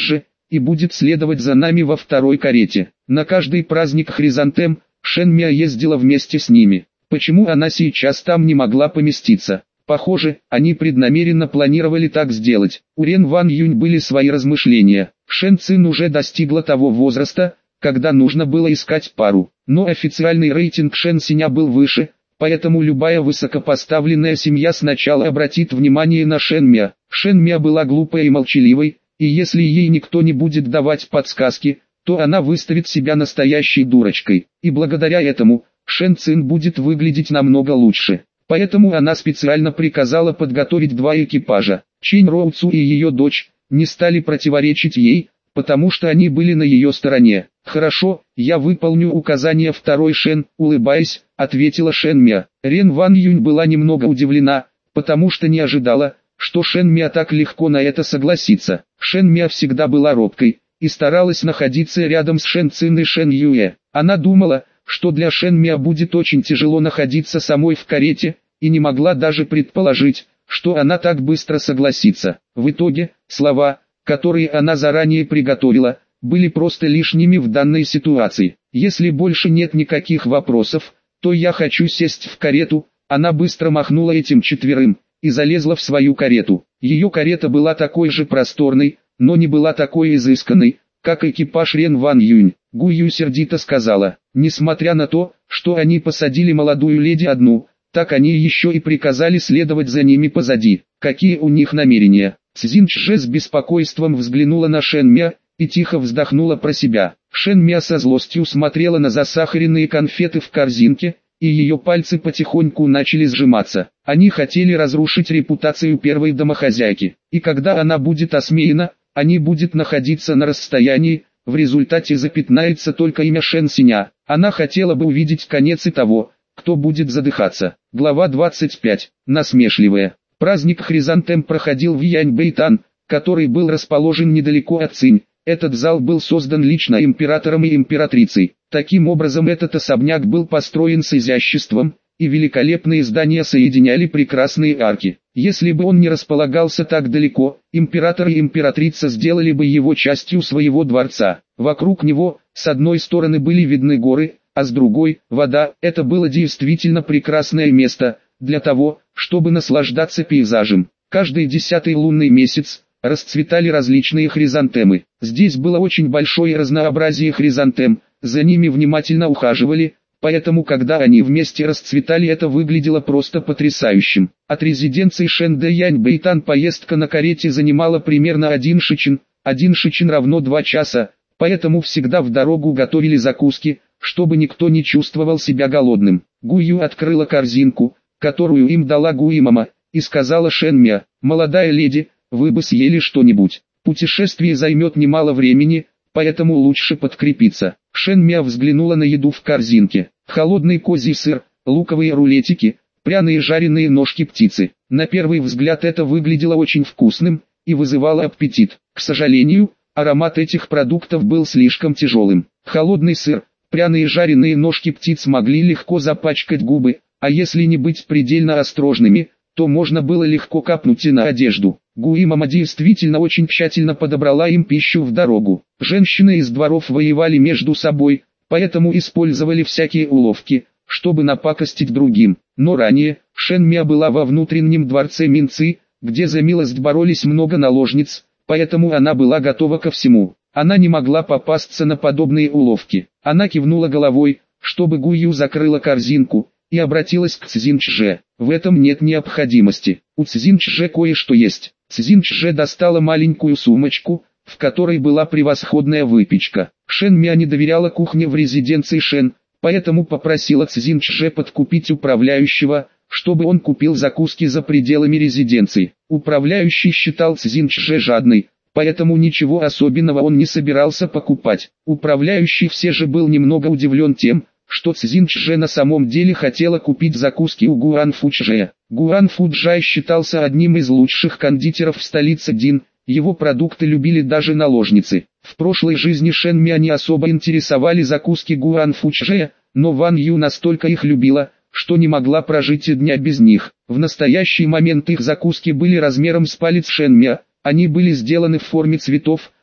и будет следовать за нами во второй карете. На каждый праздник хризантем Шен Миа ездила вместе с ними. Почему она сейчас там не могла поместиться? Похоже, они преднамеренно планировали так сделать. У Рен Ван Юнь были свои размышления. Шен Цин уже достигла того возраста, когда нужно было искать пару. Но официальный рейтинг Шен Синя был выше, поэтому любая высокопоставленная семья сначала обратит внимание на Шен Миа. Шен Миа была глупой и молчаливой, и если ей никто не будет давать подсказки, то она выставит себя настоящей дурочкой. И благодаря этому, Шен Цин будет выглядеть намного лучше. Поэтому она специально приказала подготовить два экипажа. Чэнь Роу Цу и ее дочь не стали противоречить ей, потому что они были на ее стороне. «Хорошо, я выполню указания второй Шен», улыбаясь, ответила Шен Миа. Рен Ван Юнь была немного удивлена, потому что не ожидала, что Шен Миа так легко на это согласится. Шен Миа всегда была робкой и старалась находиться рядом с Шен Цин и Шен Юэ. Она думала, что для Шен Миа будет очень тяжело находиться самой в карете, и не могла даже предположить, что она так быстро согласится. В итоге, слова, которые она заранее приготовила, были просто лишними в данной ситуации. Если больше нет никаких вопросов, то я хочу сесть в карету. Она быстро махнула этим четверым и залезла в свою карету. Ее карета была такой же просторной, но не была такой изысканной, как экипаж Рен Ван Юнь. Гу Ю сердито сказала, несмотря на то, что они посадили молодую леди одну, так они еще и приказали следовать за ними позади. Какие у них намерения? Цзин Чжэ с беспокойством взглянула на Шен Миа и тихо вздохнула про себя. Шен Миа со злостью смотрела на засахаренные конфеты в корзинке, и ее пальцы потихоньку начали сжиматься. Они хотели разрушить репутацию первой домохозяйки, и когда она будет осмеяна, они будут находиться на расстоянии, в результате запятнается только имя Шен Синя. Она хотела бы увидеть конец и того, кто будет задыхаться. Глава двадцать пять. Насмешливая. Праздник хризантем проходил в Яньбэйтан, который был расположен недалеко от Цинь. Этот зал был создан лично императором и императрицей. Таким образом, этот особняк был построен с изяществом, и великолепные здания соединяли прекрасные арки. Если бы он не располагался так далеко, император и императрица сделали бы его частью своего дворца. Вокруг него, с одной стороны были видны горы, а с другой – вода. Это было действительно прекрасное место, для того, чтобы наслаждаться пейзажем. Каждый десятый лунный месяц расцветали различные хризантемы. Здесь было очень большое разнообразие хризантем, за ними внимательно ухаживали, поэтому когда они вместе расцветали, это выглядело просто потрясающим. От резиденции Шэн до Яньбэйтан поездка на карете занимала примерно один шичин, один шичин равно два часа, поэтому всегда в дорогу готовили закуски, чтобы никто не чувствовал себя голодным. Гую открыла корзинку, которую им дала Гуимама, и сказала Шэн Миа, «Молодая леди, вы бы съели что-нибудь. Путешествие займет немало времени, поэтому лучше подкрепиться». Шэн Миа взглянула на еду в корзинке. Холодный козий сыр, луковые рулетики, пряные жареные ножки птицы. На первый взгляд это выглядело очень вкусным и вызывало аппетит. К сожалению, аромат этих продуктов был слишком тяжелым. Холодный сыр, пряные жареные ножки птиц могли легко запачкать губы, а если не быть предельно осторожными, то можно было легко капнуть и на одежду. Гуимама действительно очень тщательно подобрала им пищу в дорогу. Женщины из дворов воевали между собой, поэтому использовали всякие уловки, чтобы напакостить другим. Но ранее, Шэн Миа была во внутреннем дворце Минцы, где за милость боролись много наложниц, поэтому она была готова ко всему. Она не могла попасться на подобные уловки. Она кивнула головой, чтобы Гую закрыла корзинку, и обратилась к Цзин Чжэ. В этом нет необходимости. У Цзин Чжэ кое-что есть. Цзин Чжэ достала маленькую сумочку, в которой была превосходная выпечка. Шэн Миа не доверяла кухне в резиденции Шэн, поэтому попросила Цзин Чжэ подкупить управляющего, чтобы он купил закуски за пределами резиденции. Управляющий считал Цзин Чжэ жадной, поэтому ничего особенного он не собирался покупать. Управляющий все же был немного удивлен тем, что Цзин Чжэ на самом деле хотела купить закуски у Гуан Фуджая. Гуан Фуджай считался одним из лучших кондитеров в столице Дин, его продукты любили даже наложницы. В прошлой жизни Шэн Миа не особо интересовали закуски Гуан Фуджая, но Ван Ю настолько их любила, что не могла прожить и дня без них. В настоящий момент их закуски были размером с палец Шэн Миа, они были сделаны в форме цветов,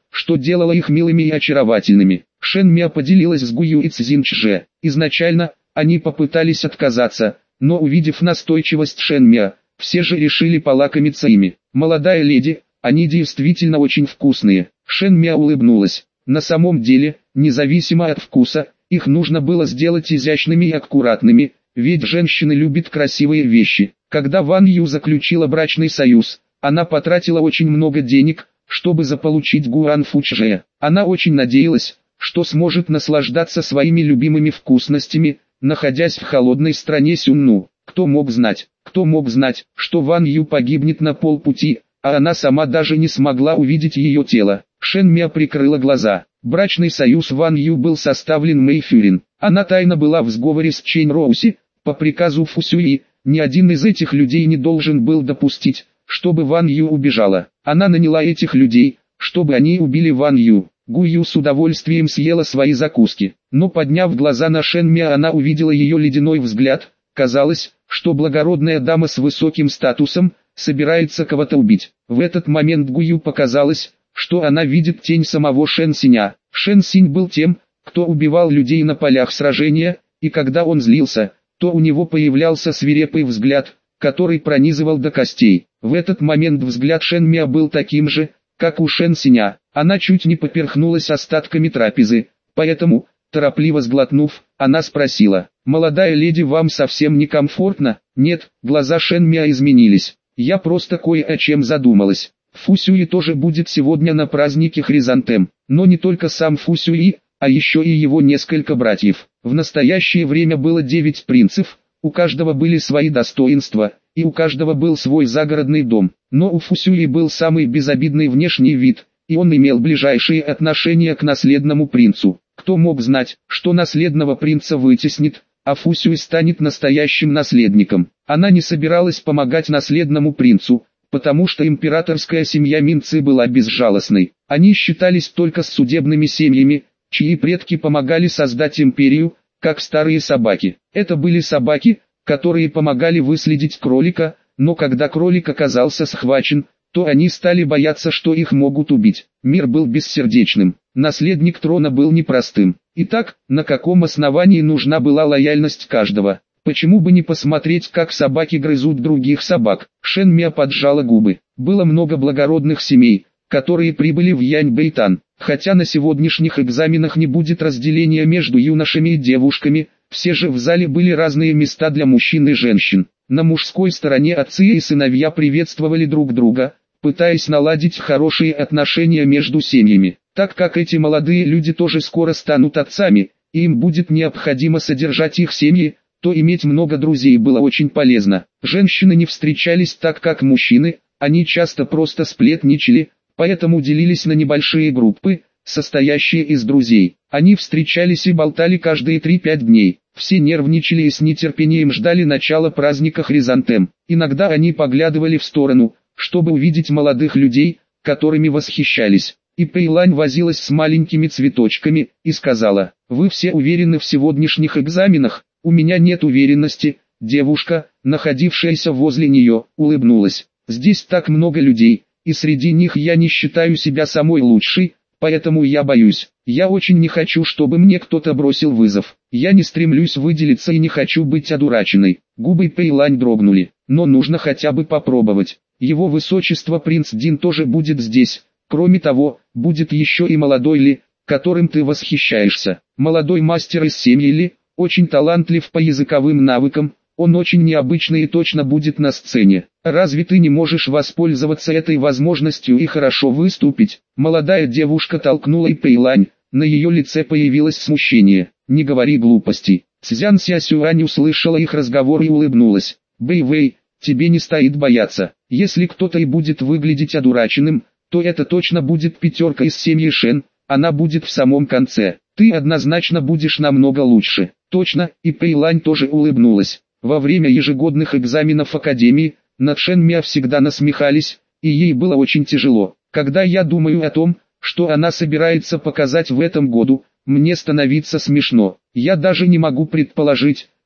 что делало их милыми и очаровательными. Шэн Миа поделилась с Гую и Цзин Чже. Изначально, они попытались отказаться, но увидев настойчивость Шэн Миа, все же решили полакомиться ими. «Молодая леди, они действительно очень вкусные». Шэн Миа улыбнулась. На самом деле, независимо от вкуса, их нужно было сделать изящными и аккуратными, ведь женщины любят красивые вещи. Когда Ван Ю заключила брачный союз, она потратила очень много денег, чтобы заполучить Гуан Фучже. Она очень надеялась, что сможет наслаждаться своими любимыми вкусностями, находясь в холодной стране Сюнну. Кто мог знать, кто мог знать, что Ван Ю погибнет на полпути, а она сама даже не смогла увидеть ее тело. Шэн Миа прикрыла глаза. Брачный союз Ван Ю был составлен Мэй Фюрин. Она тайно была в сговоре с Чэнь Роуси, по приказу Фу Сюи. Ни один из этих людей не должен был допустить, чтобы Ван Ю убежала. Она наняла этих людей, чтобы они убили Ван Ю. Гу Ю с удовольствием съела свои закуски, но подняв глаза на Шэн Миа, она увидела ее ледяной взгляд. Казалось, что благородная дама с высоким статусом собирается кого-то убить. В этот момент Гу Ю показалось, что она видит тень самого Шэн Синя. Шэн Синь был тем, кто убивал людей на полях сражения, и когда он злился, то у него появлялся свирепый взгляд, который пронизывал до костей. В этот момент взгляд Шэн Миа был таким же, как у Шэн Синя. Она чуть не поперхнулась остатками трапезы, поэтому, торопливо сглотнув, она спросила: «Молодая леди, вам совсем не комфортно?» «Нет», глаза Шэн Миа изменились. «Я просто кое о чем задумалась. Фу Сюи тоже будет сегодня на празднике Хризантем, но не только сам Фу Сюи, а еще и его несколько братьев. В настоящее время было девять принцев, у каждого были свои достоинства, и у каждого был свой загородный дом, но у Фу Сюи был самый безобидный внешний вид, и он имел ближайшие отношения к наследному принцу. Кто мог знать, что наследного принца вытеснит, а Фу Сюи станет настоящим наследником? Она не собиралась помогать наследному принцу, потому что императорская семья Минцы была безжалостной. Они считались только с судебными семьями, чьи предки помогали создать империю, как старые собаки. Это были собаки, которые помогали выследить кролика, но когда кролик оказался схвачен, то они стали бояться, что их могут убить. Мир был бессердечным, наследник трона был непростым. Итак, на каком основании нужна была лояльность каждого? Почему бы не посмотреть, как собаки грызут других собак? Шэн Миа поджала губы. Было много благородных семей, которые прибыли в Янь-Бэйтан. Хотя на сегодняшних экзаменах не будет разделения между юношами и девушками, все же в зале были разные места для мужчин и женщин. На мужской стороне отцы и сыновья приветствовали друг друга, пытаясь наладить хорошие отношения между семьями. Так как эти молодые люди тоже скоро станут отцами, и им будет необходимо содержать их семьи, то иметь много друзей было очень полезно. Женщины не встречались так, как мужчины, они часто просто сплетничали, поэтому делились на небольшие группы, состоящие из друзей. Они встречались и болтали каждые три-пять дней. Все нервничали и с нетерпением ждали начала праздника Хризантем. Иногда они поглядывали в сторону, чтобы увидеть молодых людей, которыми восхищались. И Пэйлань возилась с маленькими цветочками, и сказала: «Вы все уверены в сегодняшних экзаменах?» «У меня нет уверенности». Девушка, находившаяся возле нее, улыбнулась. «Здесь так много людей, и среди них я не считаю себя самой лучшей, поэтому я боюсь. Я очень не хочу, чтобы мне кто-то бросил вызов. Я не стремлюсь выделиться и не хочу быть одураченной». Губы Пэйлань дрогнули. «Но нужно хотя бы попробовать. Его высочество принц Дин тоже будет здесь. Кроме того, будет еще и молодой Ли, которым ты восхищаешься. Молодой мастер из семьи Ли, очень талантлив по языковым навыкам, он очень необычный и точно будет на сцене. Разве ты не можешь воспользоваться этой возможностью и хорошо выступить?» Молодая девушка толкнула и Пэйлань, на ее лице появилось смущение. «Не говори глупостей». Цзян Сясюань услышала их разговор и улыбнулась. «Бэйвэй, тебе не стоит бояться. Если кто-то и будет выглядеть одураченным, то это точно будет пятерка из семьи Шэн, она будет в самом конце. Ты однозначно будешь намного лучше». «Точно», и Пэйлань тоже улыбнулась. Во время ежегодных экзаменов Академии, над Шэн Миа всегда насмехались, и ей было очень тяжело. Когда я думаю о том, что она собирается показать в этом году, мне становится смешно. Я даже не могу предположить,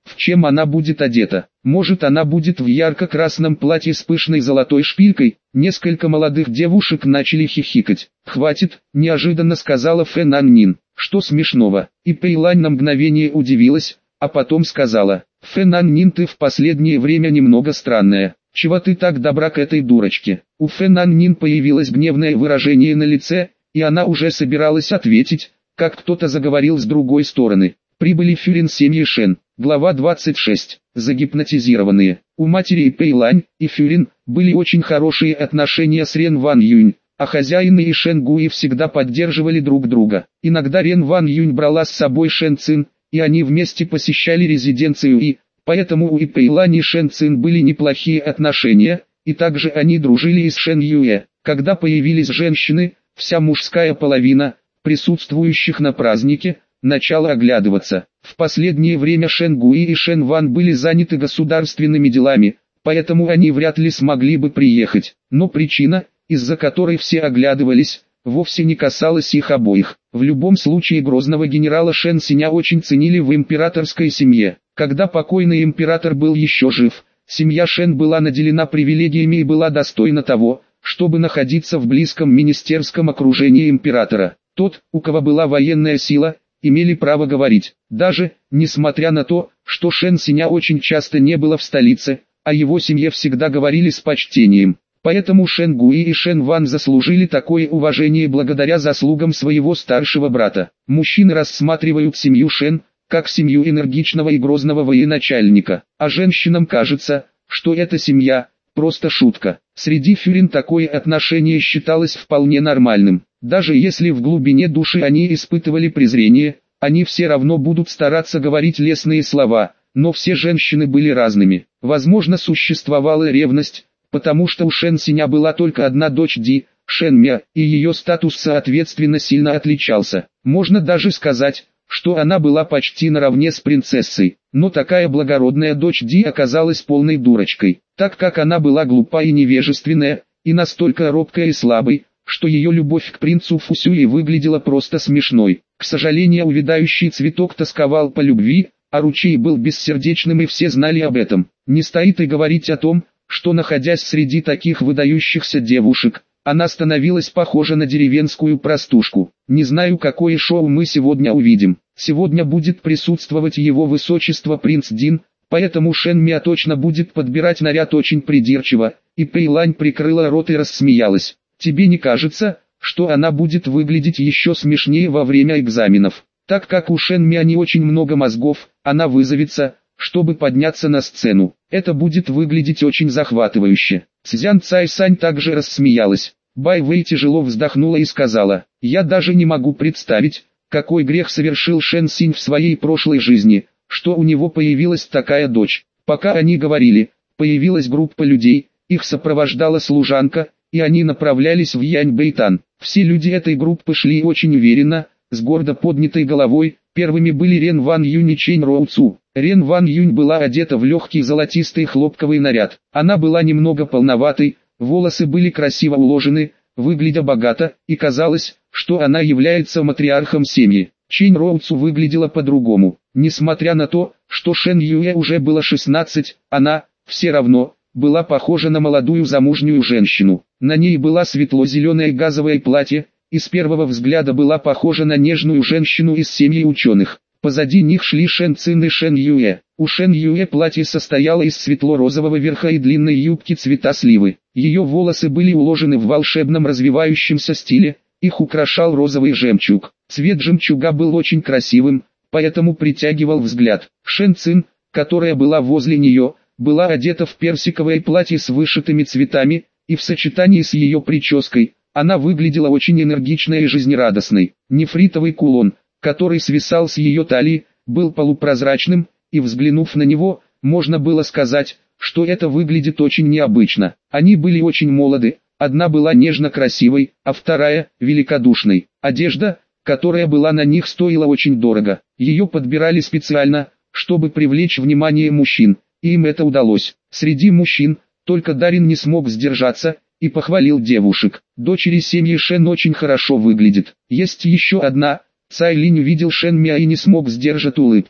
В чем она будет одета? Может, она будет в ярко-красном платье с пышной золотой шпилькой? Несколько молодых девушек начали хихикать. «Хватит», – неожиданно сказала Фэн Наннин. «Что смешного?» И Пэйлань на мгновение удивилась, а потом сказала: «Фэн Наннин, ты в последнее время немного странная. Чего ты так добра к этой дурочке?» У Фэн Наннин появилось гневное выражение на лице, и она уже собиралась ответить, как кто-то заговорил с другой стороны. Прибыли Фюрин семьи Шен. Глава двадцать шесть. Загипнотизированные. У матери Пэйлань и Фюрин были очень хорошие отношения с Рен Ван Юнь, а хозяин и Шен Гуи всегда поддерживали друг друга. Иногда Рен Ван Юнь брала с собой Шен Цин, и они вместе посещали резиденцию И, поэтому у Пэйлань и Шен Цин были неплохие отношения, и также они дружили и с Шен Юэ. Когда появились женщины, вся мужская половина, присутствующих на празднике, начала оглядываться. В последнее время Шен Гуи и Шен Ван были заняты государственными делами, поэтому они вряд ли смогли бы приехать. Но причина, из-за которой все оглядывались, вовсе не касалась их обоих. В любом случае грозного генерала Шен Синя очень ценили в императорской семье. Когда покойный император был еще жив, семья Шен была наделена привилегиями и была достойна того, чтобы находиться в близком министерском окружении императора. Тот, у кого была военная сила, имели право говорить. Даже, несмотря на то, что Шен Синя очень часто не было в столице, о его семье всегда говорили с почтением. Поэтому Шен Гуи и Шен Ван заслужили такое уважение благодаря заслугам своего старшего брата. Мужчины рассматривают семью Шен, как семью энергичного и грозного военачальника, а женщинам кажется, что эта семья – просто шутка. Среди Фюрин такое отношение считалось вполне нормальным. Даже если в глубине души они испытывали презрение, они все равно будут стараться говорить лестные слова, но все женщины были разными. Возможно, существовала ревность, потому что у Шен Синя была только одна дочь Ди, Шен Мя, и ее статус соответственно сильно отличался. Можно даже сказать, что она была почти наравне с принцессой, но такая благородная дочь Ди оказалась полной дурочкой, так как она была глупа и невежественная, и настолько робкая и слабой, что ее любовь к принцу Фусюи выглядела просто смешной. К сожалению, увядающий цветок тосковал по любви, а ручей был бессердечным, и все знали об этом. Не стоит и говорить о том, что, находясь среди таких выдающихся девушек, она становилась похожа на деревенскую простушку. Не знаю, какое шоу мы сегодня увидим. Сегодня будет присутствовать его высочество принц Дин, поэтому Шен Мя точно будет подбирать наряд очень придирчиво, и Пэйлань прикрыла рот и рассмеялась. Тебе не кажется, что она будет выглядеть еще смешнее во время экзаменов? Так как у Шен Мя не очень много мозгов, она вызовется, чтобы подняться на сцену. Это будет выглядеть очень захватывающе. Цзян Цай Сань также рассмеялась. Бай Вэй тяжело вздохнула и сказала: «Я даже не могу представить, какой грех совершил Шен Синь в своей прошлой жизни, что у него появилась такая дочь». Пока они говорили, появилась группа людей, их сопровождала служанка, и они направлялись в Янь-Бэйтан. Все люди этой группы шли очень уверенно, с гордо поднятой головой. Первыми были Рен Ван Юнь и Чэнь Роу Цу. Рен Ван Юнь была одета в легкий золотистый хлопковый наряд. Она была немного полноватой, волосы были красиво уложены, выглядя богато, и казалось, что она является матриархом семьи. Чэнь Роу Цу выглядела по-другому. Несмотря на то, что Шен Юэ уже было шестнадцать, она, все равно, была похожа на молодую замужнюю женщину. На ней было светло-зеленое газовое платье, и с первого взгляда была похожа на нежную женщину из семьи ученых. Позади них шли Шен Цин и Шен Юэ. У Шен Юэ платье состояло из светло-розового верха и длинной юбки цвета сливы. Ее волосы были уложены в волшебном развивающемся стиле, их украшал розовый жемчуг. Цвет жемчуга был очень красивым, поэтому притягивал взгляд. Шен Цин, которая была возле нее, была одета в персиковое платье с вышитыми цветами, и в сочетании с ее прической, она выглядела очень энергичной и жизнерадостной. Нефритовый кулон, который свисал с ее талии, был полупрозрачным, и взглянув на него, можно было сказать, что это выглядит очень необычно. Они были очень молоды, одна была нежно красивой, а вторая – великодушной. Одежда, которая была на них, стоила очень дорого. Ее подбирали специально, чтобы привлечь внимание мужчин, и им это удалось. Среди мужчин, только Дарин не смог сдержаться, и похвалил девушек. Дочери семьи Шен очень хорошо выглядит. Есть еще одна. Цай Линь увидел Шен Мя и не смог сдержать улыбку.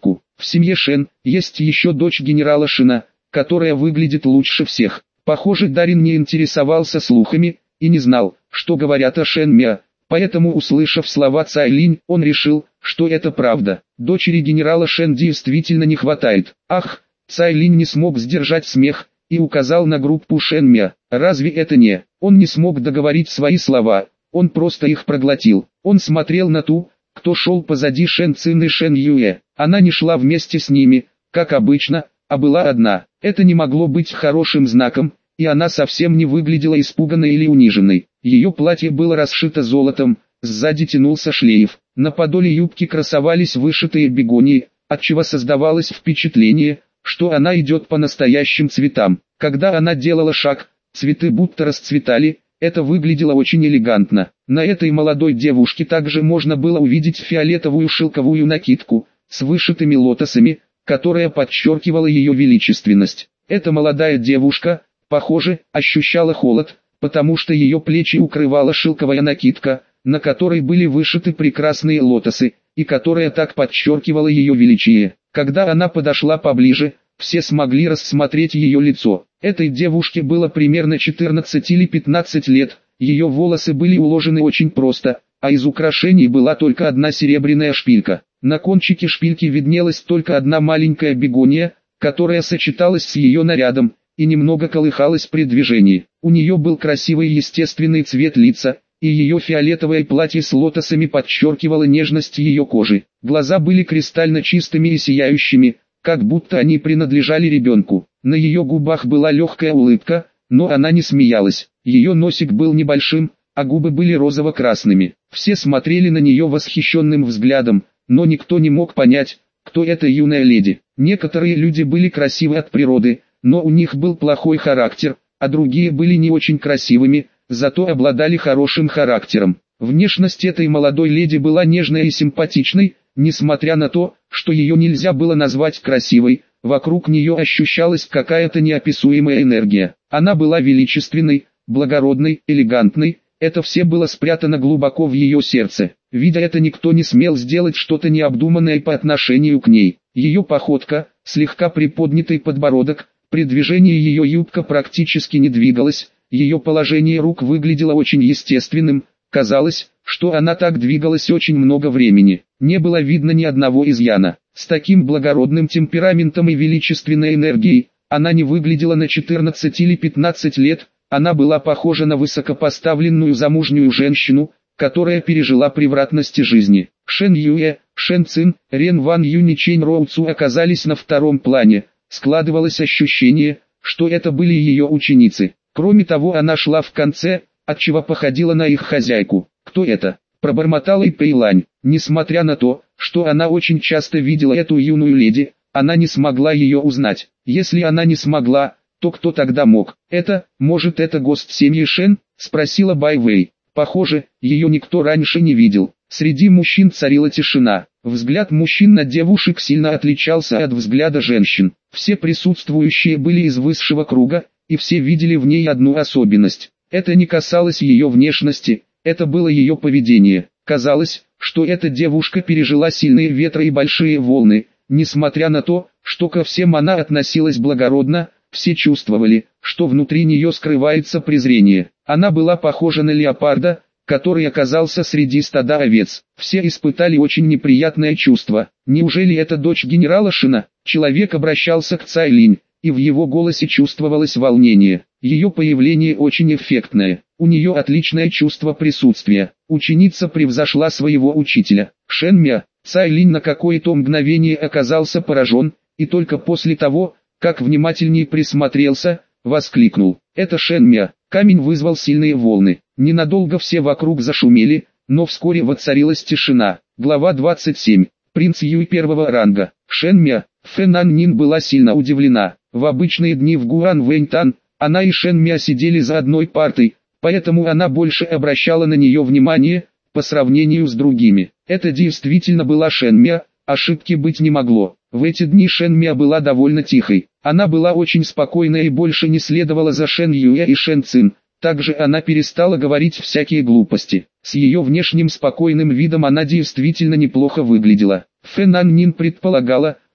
В семье Шен есть еще дочь генерала Шена, которая выглядит лучше всех. Похоже, Дарин не интересовался слухами и не знал, что говорят о Шен Мя, поэтому, услышав слова Цай Линь, он решил, что это правда. Дочери генерала Шен действительно не хватает. Ах, Цай Линь не смог сдержать смех и указал на группу Шен Мя. Разве это не? Он не смог договорить свои слова, он просто их проглотил. Он смотрел на ту, кто шел позади Шен Цин и Шен Юэ. Она не шла вместе с ними, как обычно, а была одна. Это не могло быть хорошим знаком, и она совсем не выглядела испуганной или униженной. Ее платье было расшито золотом, сзади тянулся шлейф. На подоле юбки красовались вышитые бегонии, отчего создавалось впечатление, что она идет по настоящим цветам. Когда она делала шаг, цветы будто расцветали, это выглядело очень элегантно. На этой молодой девушке также можно было увидеть фиолетовую шелковую накидку с вышитыми лотосами, которая подчеркивала ее величественность. Эта молодая девушка, похоже, ощущала холод, потому что ее плечи укрывала шелковая накидка, на которой были вышиты прекрасные лотосы, и которая так подчеркивала ее величие. Когда она подошла поближе, все смогли рассмотреть ее лицо. Этой девушке было примерно четырнадцать или пятнадцать лет, ее волосы были уложены очень просто, а из украшений была только одна серебряная шпилька. На кончике шпильки виднелась только одна маленькая бегония, которая сочеталась с ее нарядом и немного колыхалась при движении. У нее был красивый естественный цвет лица, и ее фиолетовое платье с лотосами подчеркивало нежность ее кожи. Глаза были кристально чистыми и сияющими, как будто они принадлежали ребенку. На ее губах была легкая улыбка, но она не смеялась. Ее носик был небольшим, а губы были розово-красными. Все смотрели на нее восхищенным взглядом, но никто не мог понять, кто эта юная леди. Некоторые люди были красивы от природы, но у них был плохой характер, а другие были не очень красивыми, зато обладали хорошим характером. Внешность этой молодой леди была нежной и симпатичной, несмотря на то, что ее нельзя было назвать красивой, вокруг нее ощущалась какая-то неописуемая энергия. Она была величественной, благородной, элегантной, это все было спрятано глубоко в ее сердце. Видя это, никто не смел сделать что-то необдуманное по отношению к ней. Ее походка, слегка приподнятый подбородок, при движении ее юбка практически не двигалась, ее положение рук выглядело очень естественным, казалось, что она так двигалась очень много времени. Не было видно ни одного изъяна. С таким благородным темпераментом и величественной энергией, она не выглядела на четырнадцать или пятнадцать лет, она была похожа на высокопоставленную замужнюю женщину, которая пережила превратности жизни. Шен Юэ, Шен Цин, Рен Ван Юнь и Чэнь Роу Цу оказались на втором плане. Складывалось ощущение, что это были ее ученицы. Кроме того, она шла в конце, отчего походила на их хозяйку. «Кто это?» – пробормотала Пэйлань. Несмотря на то, что она очень часто видела эту юную леди, она не смогла ее узнать. Если она не смогла, то кто тогда мог? «Это, может, это гость семьи Шен?» – спросила Бай Вэй. Похоже, ее никто раньше не видел. Среди мужчин царила тишина. Взгляд мужчин на девушек сильно отличался от взгляда женщин. Все присутствующие были из высшего круга, и все видели в ней одну особенность. Это не касалось ее внешности, это было ее поведение. Казалось, что эта девушка пережила сильные ветры и большие волны. Несмотря на то, что ко всем она относилась благородно, все чувствовали, что внутри нее скрывается презрение. Она была похожа на леопарда, который оказался среди стада овец. Все испытали очень неприятное чувство. Неужели это дочь генерала Шена? Человек обращался к Цай Линь, и в его голосе чувствовалось волнение. Ее появление очень эффектное. У нее отличное чувство присутствия. Ученица превзошла своего учителя. Шен Мя. Цай Линь на какое-то мгновение оказался поражен, и только после того, как внимательнее присмотрелся, воскликнул: «Это Шен Мя». Камень вызвал сильные волны. Ненадолго все вокруг зашумели, но вскоре воцарилась тишина. Глава двадцать семь. Принц Юй первого ранга. Шен Мя. Фэнан Нин была сильно удивлена. В обычные дни в Гуан Вэньтан, она и Шен Мя сидели за одной партой, поэтому она больше обращала на нее внимание, по сравнению с другими. Это действительно была Шен Мя, ошибки быть не могло. В эти дни Шен Мя была довольно тихой. Она была очень спокойна и больше не следовала за Шен Юэ и Шен Цин. Также она перестала говорить всякие глупости. С ее внешним спокойным видом она действительно неплохо выглядела. Фэнан Нин предполагала,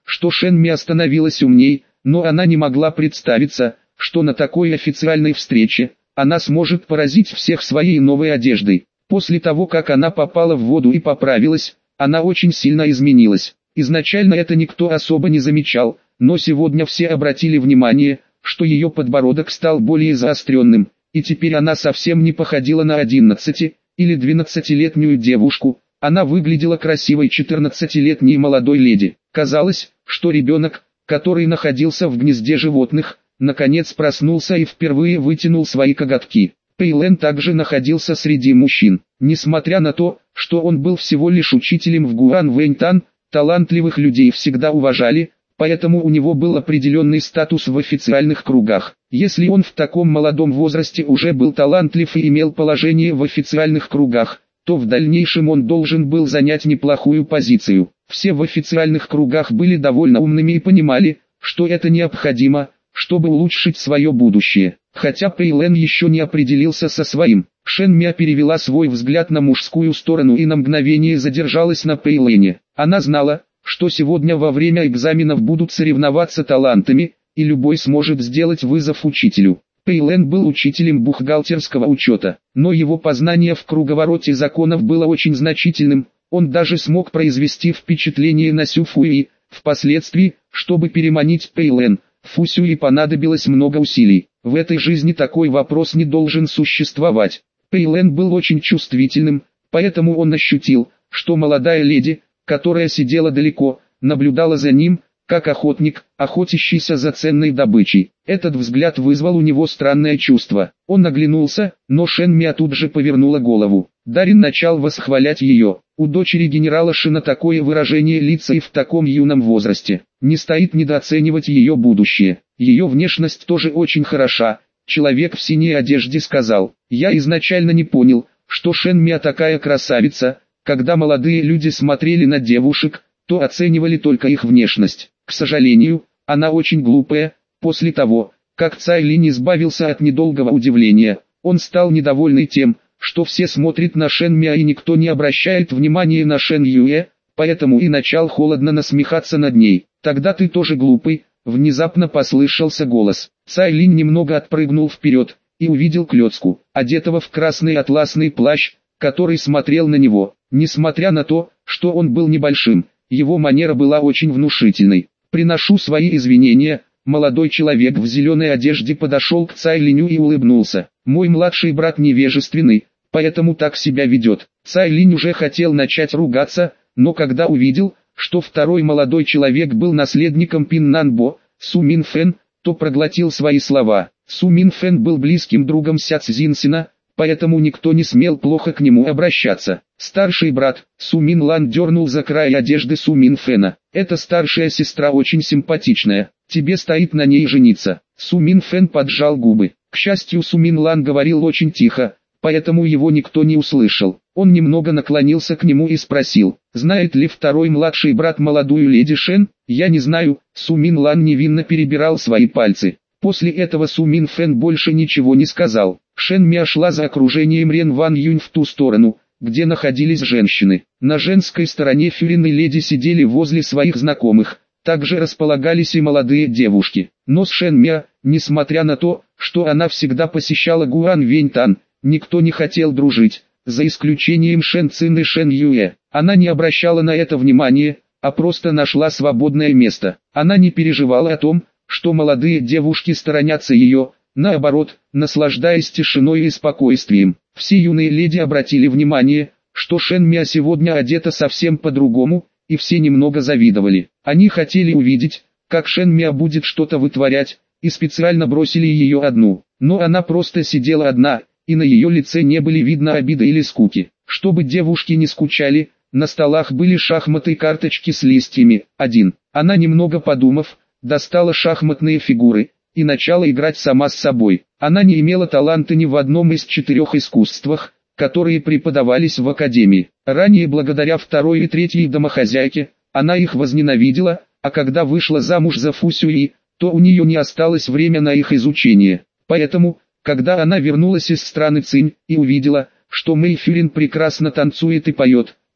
что Шэнми остановилась умней, но она не могла представиться, что на такой официальной встрече она сможет поразить всех своей новой одеждой. После того, как она попала в воду и поправилась, она очень сильно изменилась. Изначально это никто особо не замечал, но сегодня все обратили внимание, что ее подбородок стал более заостренным, и теперь она совсем не походила на одиннадцати- или двенадцатилетнюю девушку, она выглядела красивой четырнадцатилетней молодой леди. Казалось, что ребенок, который находился в гнезде животных, наконец проснулся и впервые вытянул свои коготки. Пэйлэн также находился среди мужчин. Несмотря на то, что он был всего лишь учителем в Гуанвэньтан, талантливых людей всегда уважали, поэтому у него был определенный статус в официальных кругах. Если он в таком молодом возрасте уже был талантлив и имел положение в официальных кругах, то в дальнейшем он должен был занять неплохую позицию. Все в официальных кругах были довольно умными и понимали, что это необходимо, чтобы улучшить свое будущее. Хотя Пэйлэн еще не определился со своим, Шэнмя перевела свой взгляд на мужскую сторону и на мгновение задержалась на Пэйлене. Она знала, что сегодня во время экзаменов будут соревноваться талантами, и любой сможет сделать вызов учителю. Пэйлэн был учителем бухгалтерского учета, но его познание в круговороте законов было очень значительным, он даже смог произвести впечатление на Сю Фуи. Впоследствии, чтобы переманить Пэйлэн, Фу Сюи понадобилось много усилий. В этой жизни такой вопрос не должен существовать. Пэйлэн был очень чувствительным, поэтому он ощутил, что молодая леди, которая сидела далеко, наблюдала за ним, как охотник, охотящийся за ценной добычей. Этот взгляд вызвал у него странное чувство. Он оглянулся, но Шэнмя тут же повернула голову. Дарин начал восхвалять ее. У дочери генерала Шина такое выражение лица и в таком юном возрасте. Не стоит недооценивать ее будущее. Ее внешность тоже очень хороша. Человек в синей одежде сказал: «Я изначально не понял, что Шэнмя такая красавица. Когда молодые люди смотрели на девушек, то оценивали только их внешность. К сожалению, она очень глупая». После того, как Цай Линь избавился от недолгого удивления, он стал недовольный тем, что все смотрят на Шэнмя и никто не обращает внимания на Шэн Юэ, поэтому и начал холодно насмехаться над ней. «Тогда ты тоже глупый», — внезапно послышался голос. Цай Линь немного отпрыгнул вперед и увидел Клёцку, одетого в красный атласный плащ, который смотрел на него. Несмотря на то, что он был небольшим, его манера была очень внушительной. «Приношу свои извинения». Молодой человек в зеленой одежде подошел к Цай Линю и улыбнулся. «Мой младший брат невежественный, поэтому так себя ведет». Цай Линь уже хотел начать ругаться, но когда увидел, что второй молодой человек был наследником Пин Нанбо, Су Мин Фэн, то проглотил свои слова. Су Мин Фэн был близким другом Ся Цзинсина, поэтому никто не смел плохо к нему обращаться. Старший брат, Су Мин Лан, дернул за край одежды Су Мин Фэна. «Эта старшая сестра очень симпатичная, тебе стоит на ней жениться». Су Мин Фэн поджал губы. К счастью, Су Мин Лан говорил очень тихо, поэтому его никто не услышал. Он немного наклонился к нему и спросил: «Знает ли второй младший брат молодую леди Шэн?» «Я не знаю». Су Мин Лан невинно перебирал свои пальцы. После этого Су Мин Фэн больше ничего не сказал. Шэнмя шла за окружением Рен Ван Юнь в ту сторону, где находились женщины. На женской стороне Фюрин и леди сидели возле своих знакомых. Также располагались и молодые девушки. Но с Шэнмя, несмотря на то, что она всегда посещала Гуанвэньтан, никто не хотел дружить, за исключением Шэн Цин и Шэн Юэ. Она не обращала на это внимания, а просто нашла свободное место. Она не переживала о том, что молодые девушки сторонятся ее, наоборот, наслаждаясь тишиной и спокойствием. Все юные леди обратили внимание, что Шэнмя сегодня одета совсем по-другому, и все немного завидовали. Они хотели увидеть, как Шэнмя будет что-то вытворять, и специально бросили ее одну. Но она просто сидела одна, и на ее лице не были видно обиды или скуки. Чтобы девушки не скучали, на столах были шахматы и карточки с листьями. Один. Она, немного подумав, достала шахматные фигуры и начала играть сама с собой. Она не имела таланта ни в одном из четырех искусствах, которые преподавались в академии. Ранее, благодаря второй и третьей домохозяйке, она их возненавидела, а когда вышла замуж за Фу Сюи, то у нее не осталось времени на их изучение. Поэтому, когда она вернулась из страны Цинь и увидела, что Мэй Фюрин прекрасно танцует и поет,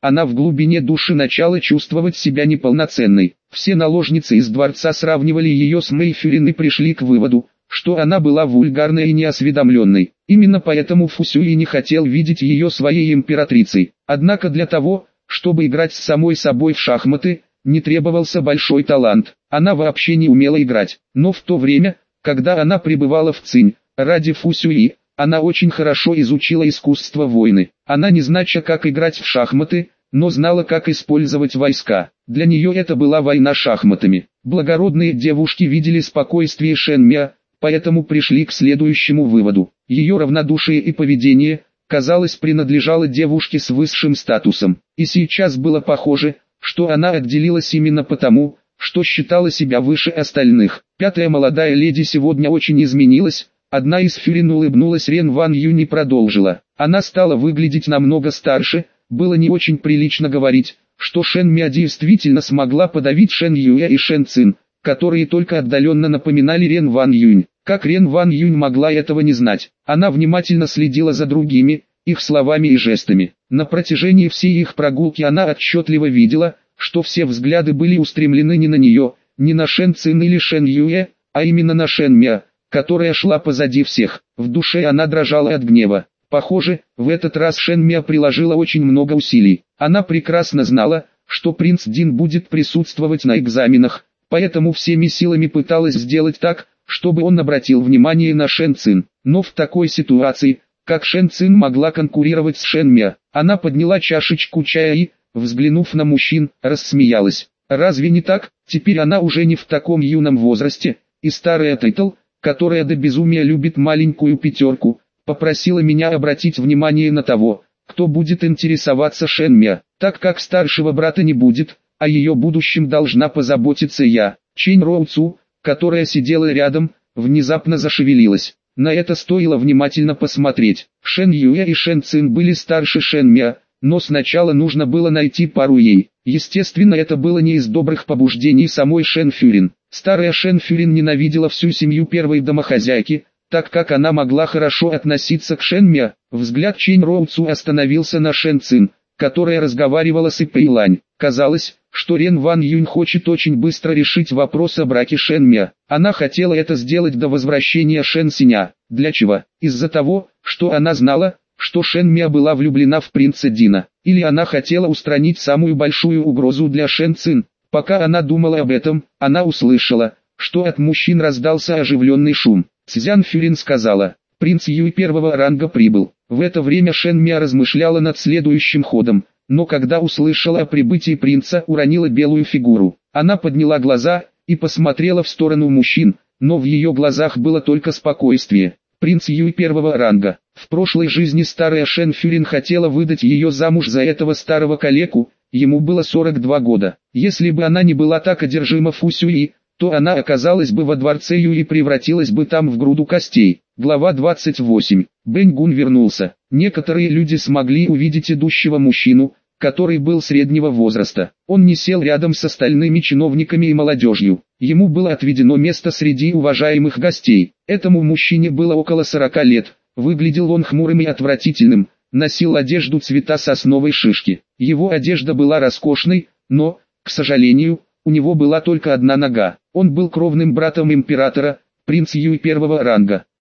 она в глубине души начала чувствовать себя неполноценной. Все наложницы из дворца сравнивали ее с Мэйфюрин и пришли к выводу, что она была вульгарной и неосведомленной. Именно поэтому Фусюи не хотел видеть ее своей императрицей. Однако для того, чтобы играть с самой собой в шахматы, не требовался большой талант. Она вообще не умела играть. Но в то время, когда она пребывала в Цинь, ради Фусюи, она очень хорошо изучила искусство войны. Она не знала, как играть в шахматы, но знала, как использовать войска. Для нее это была война шахматами. Благородные девушки видели спокойствие Шэньмя, поэтому пришли к следующему выводу. Ее равнодушие и поведение, казалось, принадлежало девушке с высшим статусом. И сейчас было похоже, что она отделилась именно потому, что считала себя выше остальных. Пятая молодая леди сегодня очень изменилась. Одна из фюрин улыбнулась Рен Ван Юнь и продолжила. Она стала выглядеть намного старше. Было не очень прилично говорить, что Шэн Мя действительно смогла подавить Шэн Юэ и Шэн Цин, которые только отдаленно напоминали Рен Ван Юнь. Как Рен Ван Юнь могла этого не знать? Она внимательно следила за другими, их словами и жестами. На протяжении всей их прогулки она отчетливо видела, что все взгляды были устремлены не на нее, не на Шэн Цин или Шэн Юэ, а именно на Шэн Мя, которая шла позади всех. В душе она дрожала от гнева. Похоже, в этот раз Шэн Мя приложила очень много усилий. Она прекрасно знала, что принц Дин будет присутствовать на экзаменах, поэтому всеми силами пыталась сделать так, чтобы он обратил внимание на Шэн Цин. Но в такой ситуации, как Шэн Цин могла конкурировать с Шэн Мя? Она подняла чашечку чая и, взглянув на мужчин, рассмеялась. Разве не так? Теперь она уже не в таком юном возрасте, и старая Тайтл, которая до безумия любит маленькую пятерку, попросила меня обратить внимание на того, кто будет интересоваться Шэн Мя, так как старшего брата не будет, о ее будущем должна позаботиться я. Чэнь Роу Цу, которая сидела рядом, внезапно зашевелилась. На это стоило внимательно посмотреть. Шэн Юэ и Шэн Цин были старше Шэн Мя, но сначала нужно было найти пару ей. Естественно, это было не из добрых побуждений самой Шэн Фюрин. Старая Шэн Фюрин ненавидела всю семью первой домохозяйки, так как она могла хорошо относиться к Шэн Мя. Взгляд Чэнь Роу Цу остановился на Шэн Цин, которая разговаривала с Ипэй Лань. Казалось, что Рен Ван Юнь хочет очень быстро решить вопрос о браке Шэн Мя. Она хотела это сделать до возвращения Шэн Синя. Для чего? Из-за того, что она знала, что Шэн Мя была влюблена в принца Дина. Или она хотела устранить самую большую угрозу для Шэн Цин. Пока она думала об этом, она услышала, что от мужчин раздался оживленный шум. Цзян Фюрин сказала, принц Юй первого ранга прибыл. В это время Шэн Мя размышляла над следующим ходом, но когда услышала о прибытии принца, уронила белую фигуру. Она подняла глаза и посмотрела в сторону мужчин, но в ее глазах было только спокойствие. Принц Юй первого ранга. В прошлой жизни старая Шэн Фюрин хотела выдать ее замуж за этого старого калеку, ему было сорок два года. Если бы она не была так одержима Фусюи, то она оказалась бы во дворце Юй и превратилась бы там в груду костей. Глава двадцать восемь. Бэнь Гун вернулся. Некоторые люди смогли увидеть идущего мужчину, который был среднего возраста. Он не сел рядом с остальными чиновниками и молодежью. Ему было отведено место среди уважаемых гостей. Этому мужчине было около сорока лет. Выглядел он хмурым и отвратительным, носил одежду цвета сосновой шишки. Его одежда была роскошной, но, к сожалению, у него была только одна нога. Он был кровным братом императора, принц Юй первого ранга.